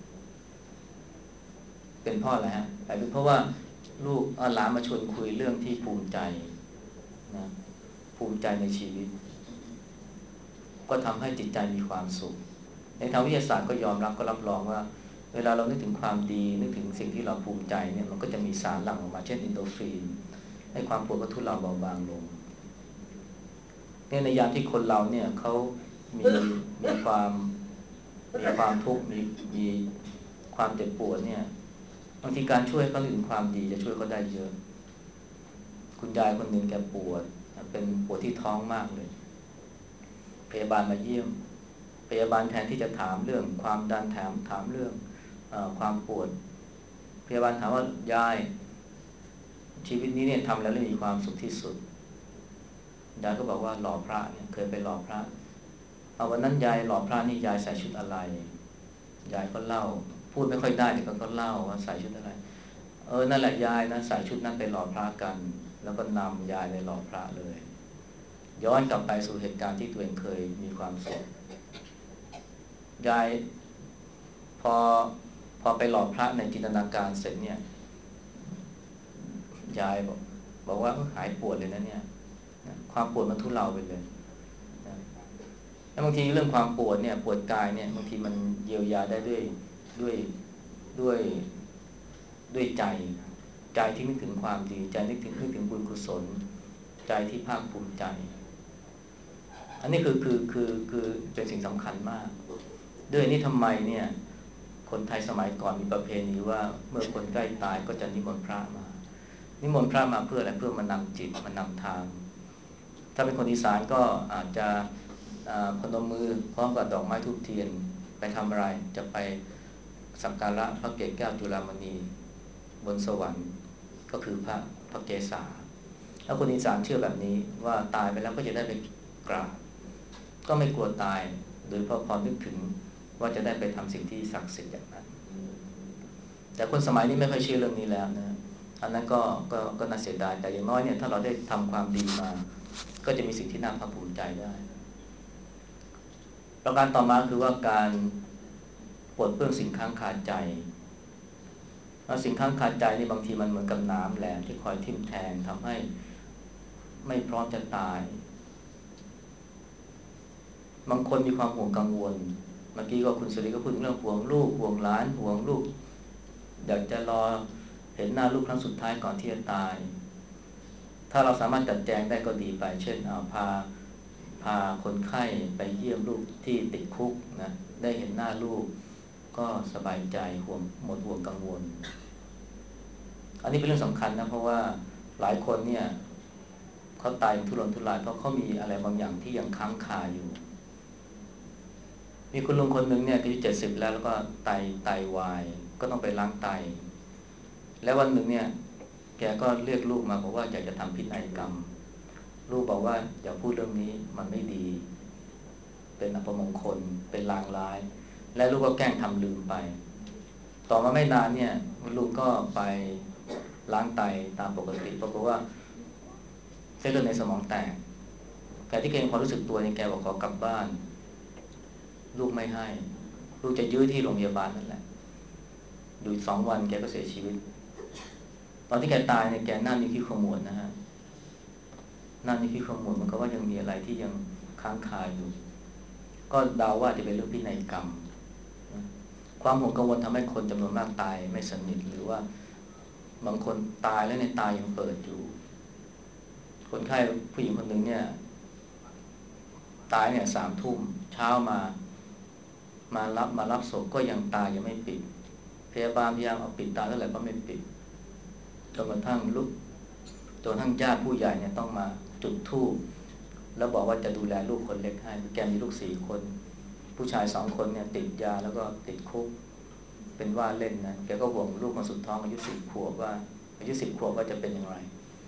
เป็นเพราะอะไรฮะแต่เป็นเพราะว่าลูกหลานมาชวนคุยเรื่องที่ภูมิใจนะภูมิใจในชีวิตก็ทำให้จิตใจมีความสุขในทางวิทยาศาสตร์ก็ยอมรับก็รับรองว่าเวลาเรานึกถึงความดีนึกถึงสิ่งที่เราภูมิใจเนี่ยมันก็จะมีสารหลั่งออกมาเช่นอินโดรฟินให้ความปวดก็ทุเลาเบาบางลงเนี่ยในยามที่คนเราเนี่ยเขามีมีความทุกข์มีความเจ็บปวดเนี่ยบางทีการช่วยเขานึกถึงความดีจะช่วยเขาได้เยอะคุณยายคนหนึ่งแกปวดเป็นปวดที่ท้องมากเลยพยาบาลมาเยี่ยมพยาบาลแทนที่จะถามเรื่องความดันถามเรื่องความปวดพยาบาลถามว่ายายชีวิตนี้เนี่ยทำแล้วมีความสุขที่สุดยายก็บอกว่าหล่อพระเนี่ยเคยไปหล่อพระวันนั้นยายหล่อพระนี่ยายใส่ชุดอะไรยายก็เล่าพูดไม่ค่อยได้แต่ก็เล่าว่าใส่ชุดอะไรนั่นแหละยายนะใส่ชุดนั้นไปหล่อพระกันแล้วก็นำยายไปหล่อพระเลยย้อนกลับไปสู่เหตุการณ์ที่ตัวเองเคยมีความสุขยายพอไปหล่อพระในจินตนาการเสร็จเนี่ยยายบอกว่าหายปวดเลยนะเนี่ยความปวดมันทุเลาไปเลยแล้วบางทีเรื่องความปวดเนี่ยปวดกายเนี่ยบางทีมันเยียวยาได้ด้วยด้วยด้วยใจที่นึกถึงความดีใจนึกถึงบุญกุศลใจที่ภาคภูมิใจอันนี้คือเป็นสิ่งสำคัญมากด้วยนี่ทำไมเนี่ยคนไทยสมัยก่อนมีประเพณีว่าเมื่อคนใกล้ตายก็จะนิมนต์พระมาเพื่ออะไรเพื่อมานำจิตมานำทางถ้าเป็นคนอีสานก็อาจจะพนมมือพร้อมกับดอกไม้ธูปเทียนไปทำอะไรจะไปสักการะพระเกศแก้วจุฬามณีบนสวรรค์ก็คือพระเกศาแล้วคนอีสานเชื่อแบบนี้ว่าตายไปแล้วก็จะได้ไปกราบก็ไม่กลัวตายโดยพอนึกถึงว่าจะได้ไปทำสิ่งที่ศักดิ์สิทธิ์อย่างนั้นแต่คนสมัยนี้ไม่ค่อยเชื่อเรื่องนี้แล้วนะอันนั้นก็น่าเสียดายแต่อย่างน้อยเนี่ยถ้าเราได้ทำความดีมาก็จะมีสิ่งที่น่าภาคภูมิใจได้ประการต่อมาคือว่าการปลดเปลื้องสิ่งค้างคาใจสิ่งค้างคาใจนี่บางทีมันเหมือนกับน้ำแหลมที่คอยทิ่มแทงทำให้ไม่พร้อมจะตายบางคนมีความห่วงกังวลเมื่อกี้ก็คุณสุริก็พูดถึงเรื่องห่วงลูกห่วงหลานห่วงลูกอยากจะรอเห็นหน้าลูกครั้งสุดท้ายก่อนที่จะตายถ้าเราสามารถจัดแจงได้ก็ดีไปเช่นพาคนไข้ไปเยี่ยมลูกที่ติดคุกนะได้เห็นหน้าลูกก็สบายใจหมดห่วงกังวลอันนี้เป็นเรื่องสำคัญนะเพราะว่าหลายคนเนี่ยเขาตายอย่างทุรนทุรายเพราะเขามีอะไรบางอย่างที่ยังค้างคาอยู่มีคุณลุงคนหนึ่งเนี่ยอายุ70แล้วก็ไตวายก็ต้องไปล้างไตแล้ววันหนึ่งเนี่ยแกก็เรียกลูกมาบอกว่าอยากจะทำพินัยกรรมลูกบอกว่าอย่าพูดเรื่องนี้มันไม่ดีเป็นอัปมงคลเป็นลางร้ายและลูกก็แกล้งทำลืมไปต่อมาไม่นานเนี่ยลูกก็ไปล้างไตตามปกติปรากฏว่าเส้นเลือดในสมองแตกแต่ที่แกพอรู้สึกตัวเนี่ยแกบอกขอกลับบ้านลูกไม่ให้ลูกจะยื้อที่โรงพยาบาลนั่นแหละอยู่2 วันแกก็เสียชีวิตตอนที่แกตายเนี่ยแกหน้านิ้วขี้ขมวดนะฮะหน้านิ้วขี้ขมวดมันก็ว่ายังมีอะไรที่ยังค้างคาอยู่ก็เดาว่าจะเป็นเรื่องพินัยกรรมความห่วงกังวลทำให้คนจำนวนมากตายไม่สนิทหรือว่าบางคนตายแล้วในตายังเปิดอยู่คนไข้ผู้หญิงคนหนึ่งเนี่ยตายเนี่ย3 ทุ่มเช้ามารับศพก็ยังตายังไม่ปิดพยาบาลพยายามเอาปิดตาเท่าไหร่ก็ไม่ปิดจนกระทั่งญาติผู้ใหญ่เนี่ยต้องมาจุดธูปแล้วบอกว่าจะดูแลลูกคนเล็กให้แกมีลูก4 คนผู้ชาย2 คนเนี่ยติดยาแล้วก็ติดคุกเป็นว่าเล่นนะแกก็ห่วงลูกคนสุดท้องอายุ10 ขวบว่าอายุ10 ขวบว่าจะเป็นอย่างไร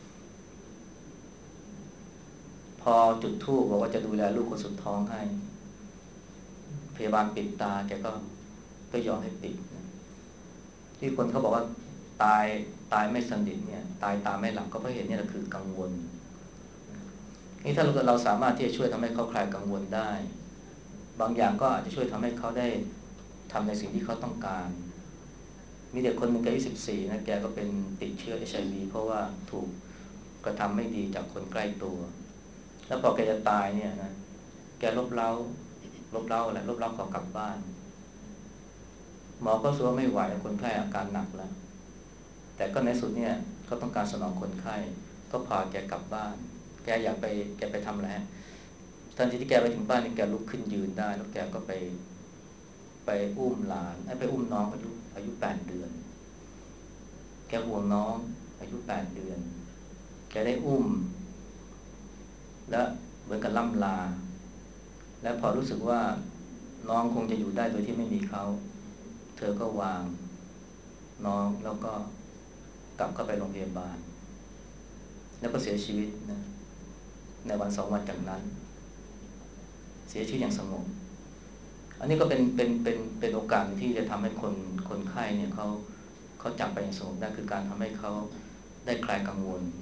พอจุดธูปบอกว่าจะดูแลลูกคนสุดท้องให้พยาบาลปิดตาแกก็ยอมให้ปิดนะที่คนเขาบอกว่าตายไม่สนิทเนี่ยตายตาไม่หลับก็เพราะเห็นนี่แหละคือกังวลนี่ถ้าเราสามารถที่จะช่วยทำให้เขาคลายกังวลได้บางอย่างก็อาจจะช่วยทำให้เขาได้ทำในสิ่งที่เขาต้องการมีเด็กคนหนึ่งอายุ14นะแกก็เป็นติดเชื้อ HIV เพราะว่าถูกกระทำไม่ดีจากคนใกล้ตัวแล้วพอแกจะตายเนี่ยนะแกลบเล้าขอกลับบ้านหมอก็รู้ว่าไม่ไหวคนไข้อาการหนักแล้วแต่ก็ในสุดเนี่ยก็ต้องการสนองคนไข้ก็พาแกกลับบ้านแกไปทำอะไรทันทีที่แกไปถึงบ้านนี่แกลุกขึ้นยืนได้แล้วแกก็ไปอุ้มหลานไปอุ้มน้องอายุ8 เดือนแกห่วงน้องอายุ8 เดือนแกได้อุ้มและเหมือนกับล่ำลาและพอรู้สึกว่าน้องคงจะอยู่ได้โดยที่ไม่มีเขาเธอก็วางน้องแล้วก็กลับเข้าไปโรงพยาบาลแล้วก็เสียชีวิตนะในวัน2 วันจากนั้นเสียชีวิตอย่างสงบอันนี้ก็เป็นโอกาสที่จะทำให้คนไข้เนี่ยเขาเขาจากไปอย่างสงบได้คือการทำให้เขาได้คลายกังวล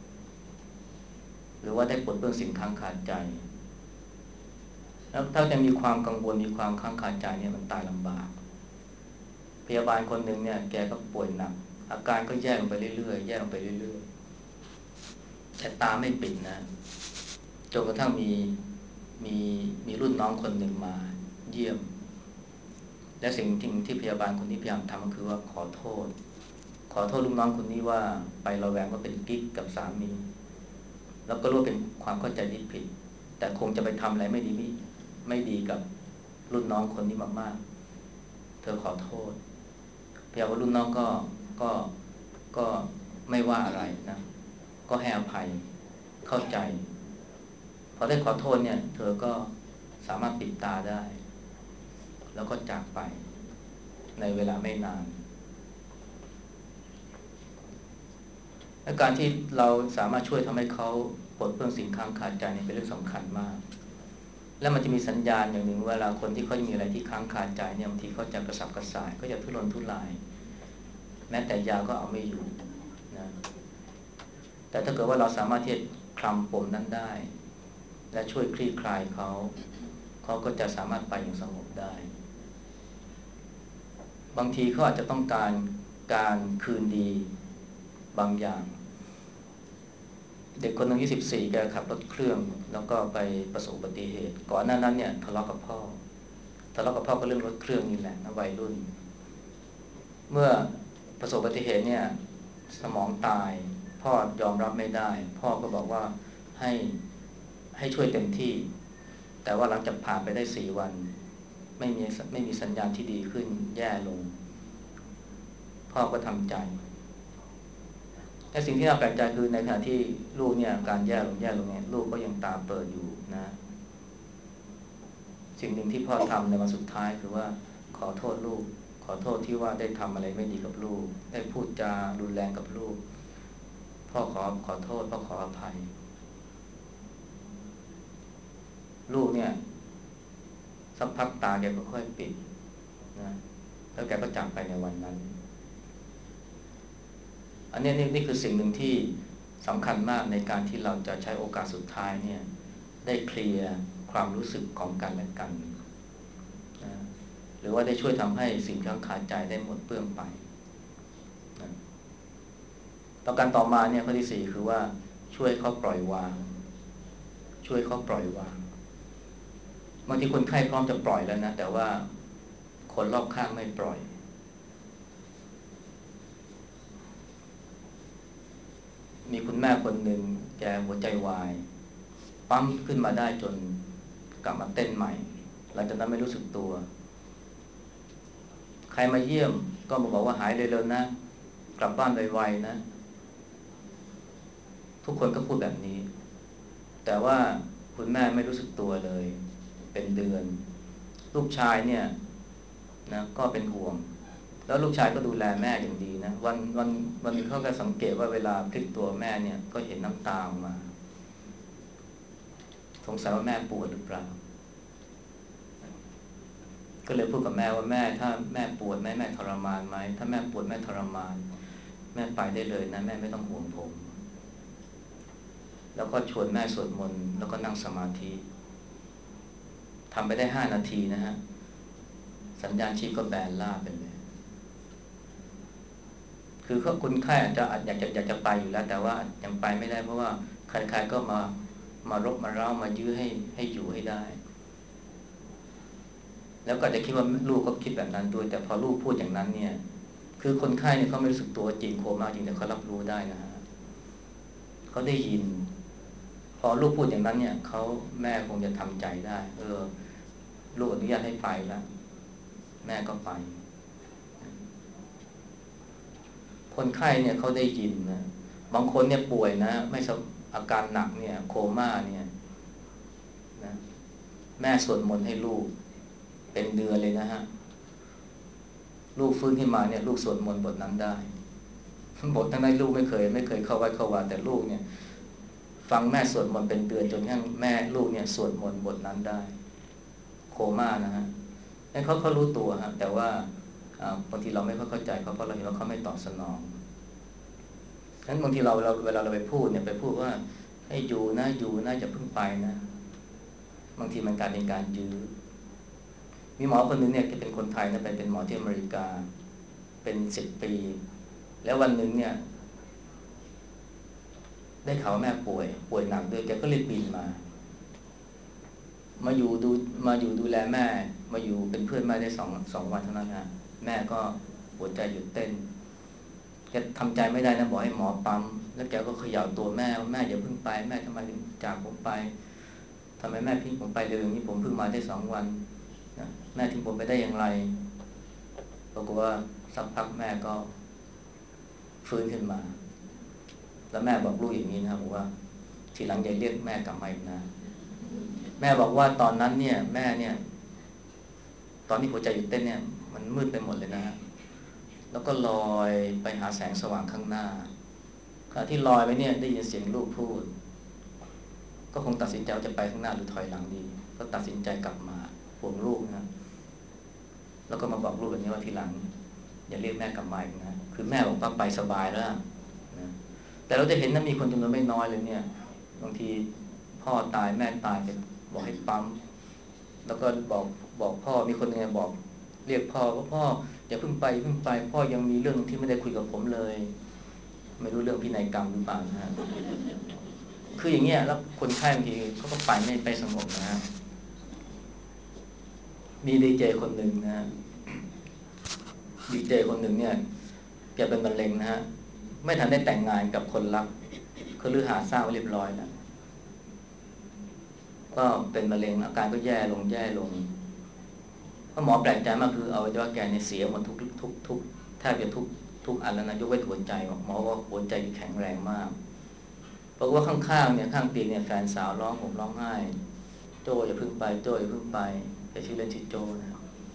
หรือว่าได้ปลดเปลื้องสิ่งค้างคาใจแล้วถ้าจะมีความกังวลมีความค้างคาใจเนี่ยมันตายลำบากพยาบาลคนหนึ่งเนี่ยแกก็ป่วยหนักอาการก็แย่ลงไปเรื่อยๆแย่ลงไปเรื่อยๆแต่ตาไม่ปิดนะจนกระทั่งมีมีรุ่นน้องคนหนึ่งมาเยี่ยมและสิ่งที่พยาบาลคนนี้พยายามทำก็คือว่าขอโทษลูกน้องคนนี้ว่าไประแวงว่าเป็นกิ๊กกับสามีแล้วก็รู้ว่าเป็นความเข้าใจที่ผิดแต่คงจะไปทำอะไรไม่ดีกับรุ่นน้องคนนี้มากๆเธอขอโทษพยาบาลรุ่นน้องก็ก็ไม่ว่าอะไรนะก็ให้อภัยเข้าใจพอได้ขอโทษเนี่ยเธอก็สามารถปิดตาได้แล้วก็จากไปในเวลาไม่นานและการที่เราสามารถช่วยทำให้เขาปลดเปลื้องสิ่งค้างคาใจนี่เป็นเรื่องสำคัญมากและมันจะมีสัญญาณอย่างหนึ่งเวลาคนที่เขามีอะไรที่ค้างคาใจเนี่ยบางทีเขาจะกระสับกระส่ายก็จะทุรนทุรายแม้แต่ยาก็เอาไม่อยู่นะแต่ถ้าเกิดว่าเราสามารถที่จะคลำปมนั้นได้และช่วยคลี่คลายเขาก็จะสามารถไปอย่างสงบได้บางทีเขาอาจจะต้องการคืนดีบางอย่างเด็กคนหนึ่ง24แกขับรถเครื่องแล้วก็ไปประสบอุบัติเหตุก่อนหน้านั้นเนี่ยทะเลาะกับพ่อก็เรื่องรถเครื่องนี่แหละนะวัยรุ่นเมื่อประสบอุบัติเหตุเนี่ยสมองตายพ่อยอมรับไม่ได้พ่อก็บอกว่าให้ให้ช่วยเต็มที่แต่ว่าหลังจากผ่านไปได้4 วันไม่มีสัญญาณที่ดีขึ้นแย่ลงพ่อก็ทำใจแต่สิ่งที่น่าแปลกใจคือในขณะที่ลูกเนี่ยการแย่ลงเนี่ยลูกก็ยังตาเปิดอยู่นะสิ่งหนึ่งที่พ่อทำในวันสุดท้ายคือว่าขอโทษลูกขอโทษที่ว่าได้ทำอะไรไม่ดีกับลูกได้พูดจารุนแรงกับลูกพ่อขอโทษพ่อขออภัยลูกเนี่ยสักพักตาแกก็ค่อยปิดนะแล้วแกก็จากไปในวันนั้นอันนี้นี่คือสิ่งหนึ่งที่สำคัญมากในการที่เราจะใช้โอกาสสุดท้ายเนี่ยได้เคลียร์ความรู้สึกของกันและกันนะหรือว่าได้ช่วยทำให้สิ่งค้างคาใจได้หมดเปลื้องไปนะประการต่อมาเนี่ยข้อที่4คือว่าช่วยเขาปล่อยวางช่วยเขาปล่อยวางบางทีคนไข้พร้อมจะปล่อยแล้วนะแต่ว่าคนรอบข้างไม่ปล่อยมีคุณแม่คนหนึ่งแกหัวใจวายปั๊มขึ้นมาได้จนกลับมาเต้นใหม่หลังจากนั้นไม่รู้สึกตัวใครมาเยี่ยมก็มาบอกว่าหายเร็วๆนะกลับบ้านไวๆนะทุกคนก็พูดแบบนี้แต่ว่าคุณแม่ไม่รู้สึกตัวเลยเป็นเดือนลูกชายเนี่ยนะก็เป็นห่วงแล้วลูกชายก็ดูแลแม่อย่างดีนะวันนึงเขาก็สังเกตว่าเวลาพลิกตัวแม่เนี่ยก็เห็นน้ำตาออกมาสงสัยว่าแม่ปวดหรือเปล่าก็เลยพูดกับแม่ว่าแม่ถ้าแม่ปวดแม่ทรมานไหมถ้าแม่ปวดแม่ทรมานแม่ไปได้เลยนะแม่ไม่ต้องห่วงผมแล้วก็ชวนแม่สวดมนต์แล้วก็นั่งสมาธิทำไปได้5 นาทีนะฮะสัญญาณชีพก็แบนล่าไปเลยคือคนไข้อาจจะอยากจะไปอยู่แล้วแต่ว่ายังไปไม่ได้เพราะว่าใครๆก็มารบมาเร้ามายื้อให้อยู่ให้ได้แล้วก็จะคิดว่าลูกก็คิดแบบนั้นด้วยแต่พอลูกพูดอย่างนั้นเนี่ยคือคนไข้เนี่ยเขาไม่รู้สึกตัวจริงโคม่าจริงแต่เขารับรู้ได้นะฮะเขาได้ยินพอลูกพูดอย่างนั้นเนี่ยแม่คงจะทำใจได้ลูกอนุญาตให้ไปแล้วแม่ก็ไปคนไข้เนี่ยเขาได้ยินนะบางคนเนี่ยป่วยนะไม่อาการหนักเนี่ยโคม่าเนี่ยนะแม่สวดมนต์ให้ลูกเป็นเดือนเลยนะฮะลูกฟื้นขึ้นมาเนี่ยลูกสวดมนต์บทนั้นได้บททั้งนั้นลูกไม่เคยเข้าวัดเข้าวาแต่ลูกเนี่ยฟังแม่สวดมนต์เป็นเดือนจนกระทั่งแม่ลูกเนี่ยสวดมนต์บทนั้นได้โคม่านะฮะให้เขารู้ตัวฮะแต่ว่าบางทีเราไม่ค่อยเข้าใจเขาเพราะเราเห็นว่าเขาไม่ตอบสนองฉะนั้นบางทีเราเวลาเราไปพูดเนี่ยไปพูดว่าให้อยู่นะอยู่นะอย่าเพิ่งไปนะบางทีมันกลายเป็นการยื้อมีหมอคนนึงเนี่ยเป็นคนไทยนะไปเป็นหมอที่อเมริกาเป็น10 ปีแล้ววันหนึ่งเนี่ยได้ข่าวว่าแม่ป่วยหนักด้วยแกก็เลยบินมาอยู่ดูแลแม่มาอยู่เป็นเพื่อนแม่ได้สองวันเท่านั้นนะแม่ก็หัวใจหยุดเต้นแกทำใจไม่ได้นะบอกให้หมอปั๊มแล้วแกก็เขย่าตัวแม่ว่าแม่อย่าเพิ่งไปแม่ทำไมถึงจากผมไปทำไมแม่ทิ้งผมไปเร็วอย่างนี้ผมเพิ่งมาได้2 วันนะแม่ทิ้งผมไปได้อย่างไรปรากฏว่าสักพักแม่ก็ฟื้นขึ้นมาแล้วแม่บอกลูกอย่างนี้นะบอกว่าทีหลังอย่าเรียกแม่กลับมาอีกนะแม่บอกว่าตอนนั้นเนี่ยแม่เนี่ยตอนที่หัวใจหยุดเต้นเนี่ยมันมืดไปหมดเลยนะแล้วก็ลอยไปหาแสงสว่างข้างหน้าขณะที่ลอยไปเนี่ยได้ยินเสียงลูกพูดก็คงตัดสินใจว่าจะไปข้างหน้าหรือถอยหลังดีก็ตัดสินใจกลับมาห่วงลูกนะแล้วก็มาบอกลูกแบบนี้ว่าทีหลังอย่าเรียกแม่กลับมาอีกนะคือแม่บอกว่าไปสบายแล้วนะแต่เราจะเห็นนะมีคนจำนวนไม่น้อยเลยเนี่ยบางทีพ่อตายแม่ตายไปบอกให้ปั๊มแล้วก็บอกพ่อมีคนหนึ่งบอกเรียกพ่อว่าพ่ออย่าเพิ่งไปพ่อยังมีเรื่องที่ไม่ได้คุยกับผมเลยไม่รู้เรื่องพินัยกรรมหรือเปล่านะฮะคืออย่างเงี้ยแล้วคนไข้บางทีเขาก็ไม่ไปสงบนะฮะมีดีเจคนหนึ่งนะดีเจคนหนึ่งเนี่ยแกเป็นมะเร็งนะฮะไม่ทันได้แต่งงานกับคนรักคือฤหาสร้างไว้เรียบร้อยแล้วก็เป็นมะเร็งอาการก็แย่ลงเพราะหมอแปลกใจมากคือเอาไว้ว่าแกเนี่ยเสียหมดทุกแทบจะทุกอันแล้วนะยกเว้นหัวใจหมอว่าหัวใจแข็งแรงมากเพราะว่าข้างๆเนี่ยข้างเตียงเนี่ยแฟนสาวร้องห่มร้องไห้โจ้อย่าเพิ่งไปโจ้อย่าเพิ่งไปแต่ชื่อเล่นชื่อโจ้นะ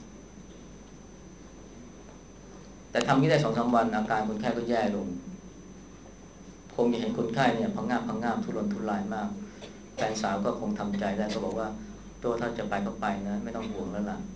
แต่ทำนี้ได้2-3 วันอาการคนไข้ก็แย่ลงคงจะเห็นคนไข้เนี่ยพังงาบทุรนทุรายมากแฟนสาวก็คงทำใจได้ก็บอกว่าโจ้ถ้าจะไปก็ไปนะไม่ต้องห่วงแล้วล่ะ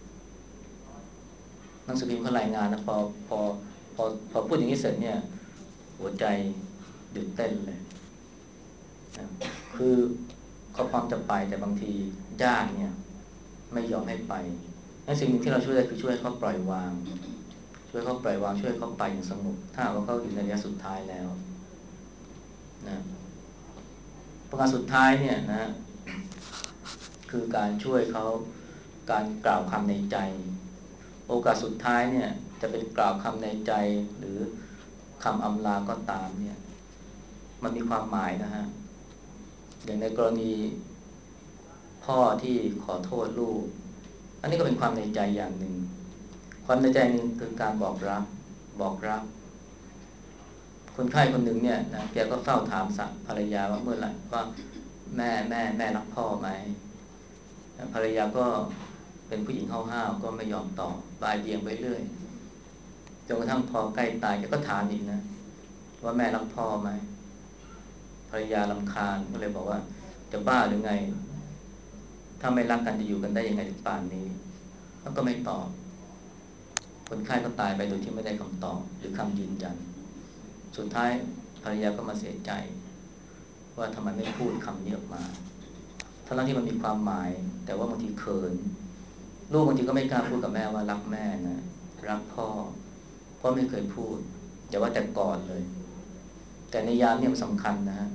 หนังสือพิมพ์เขารายงานนะพอพูดอย่างนี้เสร็จเนี่ยหัวใจหยุดเต้นเลยนะคือเขาพร้อมจะไปแต่บางทีญาติเนี่ยไม่ยอมให้ไปงั้นสิ่งหนึ่งที่เราช่วยได้คือช่วยเขาปล่อยวางช่วยเขาปล่อยวางช่วยเขาไปอย่างสงบถ้าว่าเขาอยู่ในระยะสุดท้ายแล้วนะประการสุดท้ายเนี่ยนะคือการช่วยเขาการกล่าวคำในใจโอกาสสุดท้ายเนี่ยจะเป็นกล่าวคำในใจหรือคำอำลาก็ตามเนี่ยมันมีความหมายนะฮะอย่างในกรณีพ่อที่ขอโทษลูกอันนี้ก็เป็นความในใจอย่างหนึ่งความในใจหนึ่งคือการบอกรักคนไข้คนหนึ่งเนี่ยนะแกก็เฝ้าถามภรรยาว่าเมื่อไหร่ว่าแม่รักพ่อไหมภรรยาก็เป็นผู้หญิงห้าวๆก็ไม่ยอมตอบบ่ายเบี่ยงไปเรื่อยจนกระทั่งพอใกล้ตายแกก็ถามอีกนะว่าแม่รักพ่อไหมภรรยารำคาญก็เลยบอกว่าจะบ้าหรือไงถ้าไม่รักกันจะอยู่กันได้ยังไงถึงป่านนี้แล้วก็ไม่ตอบคนไข้ก็ตายไปโดยที่ไม่ได้คำตอบหรือคำยืนยันสุดท้ายภรรยาก็มาเสียใจว่าทำไมไม่พูดคำนี้ออกมาทั้งที่มันมีความหมายแต่ว่าบางทีเขินลูกบางทีก็ไม่กล้าพูดกับแม่ว่ารักแม่นะรักพ่อเพราะไม่เคยพูดอย่าว่าแต่ก่อนเลยแต่ในยามเนี่ยมันสำคัญนะฮะ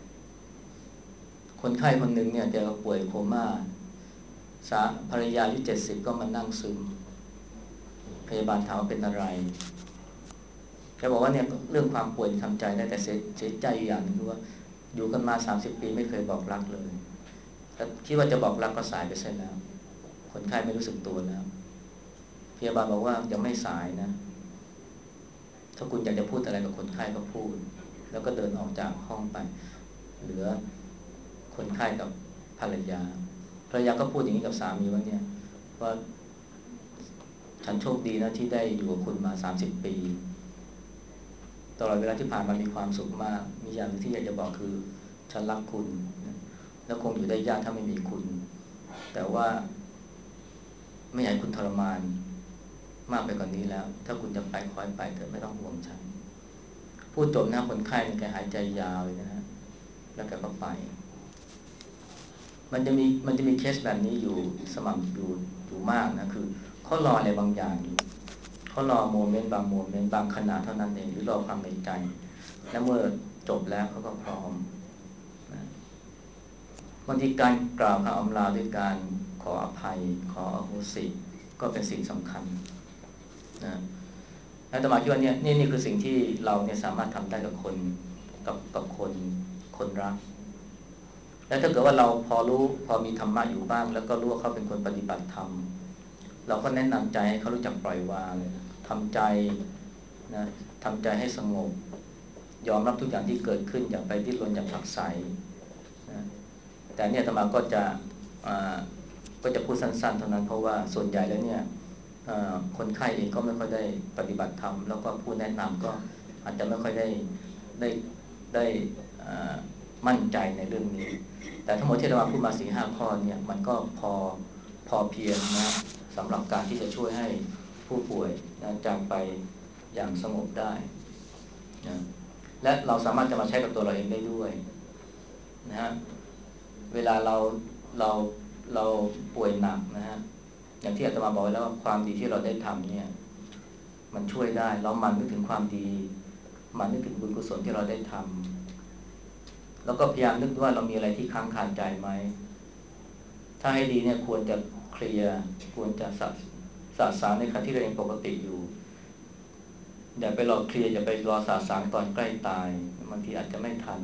คนไข้คนหนึ่งเนี่ยแกก็ป่วยโคม่าภรรยาอายุ70ก็มานั่งซึมพยาบาลถามว่าเป็นอะไรแกบอกว่าเนี่ยเรื่องความป่วยทำใจได้แต่เสียใจอยู่อย่างนึงคือว่าอยู่กันมา30 ปีไม่เคยบอกรักเลยแล้วคิดว่าจะบอกรักก็สายไปเสียแล้วคนไข้ไม่รู้สึกตัวแล้วพยาบาลบอกว่ายังไม่สายนะถ้าคุณอยากจะพูดอะไรกับคนไข้ก็พูดแล้วก็เดินออกจากห้องไปเหลือคนไข้กับภรรยาก็พูดอย่างนี้กับสามีว่าเนี่ยว่าฉันโชคดีนะที่ได้อยู่กับคุณมา30 ปีตลอดเวลาที่ผ่านมามีความสุขมากมีอย่างที่อยากจะบอกคือฉันรักคุณแล้วคงอยู่ได้ยากถ้าไม่มีคุณแต่ว่าไม่อยากให้คุณทรมานมากไปกว่านี้แล้วถ้าคุณจะไปคอยไปเถอะไม่ต้องห่วงฉันพูดจบนะคนไข้เนี่ยแกหายใจยาวเลยนะฮะแล้วแกก็ไปมันจะมีเคสแบบนี้อยู่สม่ำอยู่มากนะคือเขารออะไรบางอย่างอยู่เขารอโมเมนต์บางโมเมนต์บางขณะเท่านั้นเองหรือรอความในใจและเมื่อจบแล้วเขาก็พร้อมนะบางทีการกล่าวคำอำลาด้วยการขออภัยขออโหสิก็เป็นสิ่งสำคัญนะอาตมาคิดว่านี่คือสิ่งที่เราเนี่ยสามารถทำได้กับคนกับคนรักแล้วถ้าเกิดว่าเราพอมีธรรมะอยู่บ้างแล้วก็รู้ว่าเขาเป็นคนปฏิบัติธรรมเราก็แนะนำใจให้เขารู้จักปล่อยวางทำใจนะทำใจให้สงบยอมรับทุกอย่างที่เกิดขึ้นอย่าไปดิ้นรนอย่าผลักไสนะแต่เนี่ยอาตมาก็จะพูดสั้นๆเท่านั้นเพราะว่าส่วนใหญ่แล้วเนี่ยคนไข้เองก็ไม่ค่อยได้ปฏิบัติธรรมแล้วก็ผู้แนะนำก็อาจจะไม่ค่อยได้ได้มั่นใจในเรื่องนี้แต่ทั้งหมดที่เราพูดมา 4-5 ข้อเนี่ยมันก็พอเพียงนะสำหรับการที่จะช่วยให้ผู้ป่วยนะจากไปอย่างสงบได้นะและเราสามารถจะมาใช้กับตัวเราเองได้ด้วยนะฮะเวลาเราเราป่วยหนักนะฮะอย่างที่อาตมาบอกไว้แล้วว่าความดีที่เราได้ทำเนี่ยมันช่วยได้เรามันนึกถึงความดีมันนึกถึงบุญกุศลที่เราได้ทำแล้วก็พยายามนึกว่าเรามีอะไรที่ค้างคาใจไหมถ้าให้ดีเนี่ยควรจะเคลียร์ควรจะสะสางในขณะที่เรายังปกติอยู่อย่าไปรอเคลียร์อย่าไปรอสะสางตอนใกล้ตายบางทีอาจจะไม่ทัน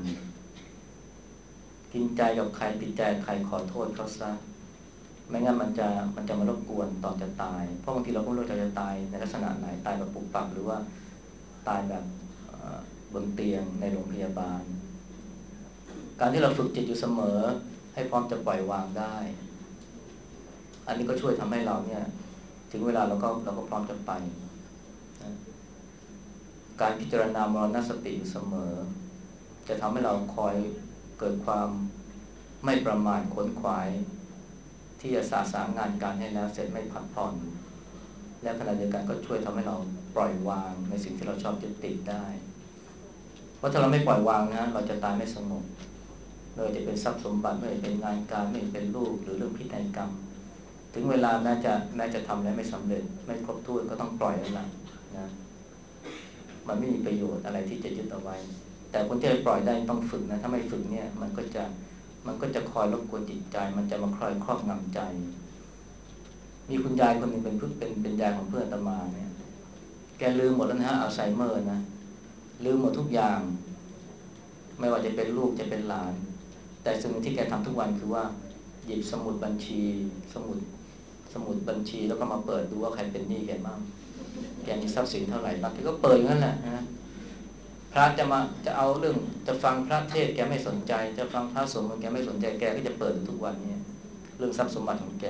กินใจกับใครติดใจกับใครขอโทษเขาซะไม่งั้นมันจะมารบกวนตอนจะตายเพราะบางทีเราก็ไม่รู้จะตายในลักษณะไหนตายแบบปุบปับหรือว่าตายแบบบนเตียงในโรงพยาบาลการที่เราฝึกจิตอยู่เสมอให้พร้อมจะปล่อยวางได้อันนี้ก็ช่วยทำให้เราเนี่ยถึงเวลาเราก็พร้อมจะไปนะการพิจารณามรณสติอยู่เสมอจะทำให้เราคอยเกิดความไม่ประมาทขวนขวายที่จะสะสางงานการให้แล้วเสร็จไม่ผัดผ่อนและขณะเดียวกันก็ช่วยทำให้เราปล่อยวางในสิ่งที่เราชอบยึดติดได้เพราะถ้าเราไม่ปล่อยวางนะเราจะตายไม่สงบไม่ว่าจะเป็นทรัพย์สมบัติไม่ว่าจะเป็นงานการไม่ว่าจะเป็นลูกหรือเรื่องพิธีกรรมถึงเวลาแม้จะทำแล้วไม่สำเร็จไม่ครบถ้วนก็ต้องปล่อยแล้วล่ะนะมันไม่มีประโยชน์อะไรที่จะยึดเอาไว้แต่คนที่จะปล่อยได้ต้องฝึกนะถ้าไม่ฝึกเนี่ยมันก็จะคอยรบกวนจิตใจมันจะมาคอยครอบงำใจมีคุณยายคนหนึ่งเป็นยายของเพื่อนอาตมาเนี่ยแกลืมหมดแล้วนะฮะอัลไซเมอร์นะลืมหมดทุกอย่างไม่ว่าจะเป็นลูกจะเป็นหลานแต่สิ่งที่แกทำทุกวันคือว่าหยิบสมุดบัญชีสมุดบัญชีแล้วก็มาเปิดดูว่าใครเป็นหนี้แกบ้างแกมีทรัพย์สินเท่าไหร่บ้างแกก็เปิดอย่างนั้นแหละนะพระจะเอาเรื่องจะฟังพระเทศน์แกไม่สนใจจะฟังพระสวดมนต์แกไม่สนใจแกก็จะเปิดทุกวันเนี่ยเรื่องทรัพย์สมบัติของแก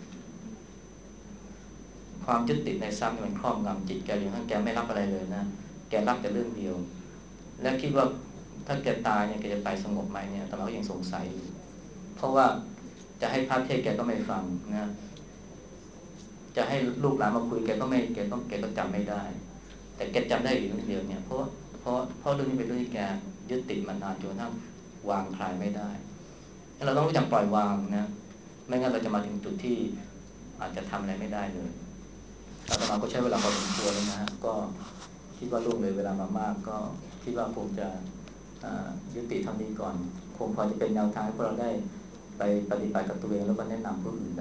ความยึดติดในทรัพย์มันครอบงำจิตแกอย่างนั้นแกไม่รับอะไรเลยนะแกรับแต่เรื่องเดียวและคิดว่าถ้าแกตายเนี่ยแกจะไปสงบไหมเนี่ยแต่เราก็ยังสงสัยอยู่เพราะว่าจะให้พระเทศน์แกก็ไม่ฟังนะจะให้ลูกหลานมาคุยแกก็จำไม่ได้แต่แกจำได้อยู่เรื่องเดียวเนี่ยเพราะเรื่องนี้เป็นเรื่องที่แกยึดติดมานานจนกระทั่งวางคลายไม่ได้เราต้องรู้จักปล่อยวางนะไม่งั้นเราจะมาถึงจุดที่อาจจะทำอะไรไม่ได้เลยอาตมาก็ใช้เวลาพอสมควรแล้วนะฮะก็คิดว่าล่วงเลยเวลามามากก็คิดว่าคงจะยุติเท่านี้ก่อนคงพอจะเป็นแนวทางให้พวกเราได้ไปปฏิบัติกับตัวเองแล้วก็แนะนำผู้อื่น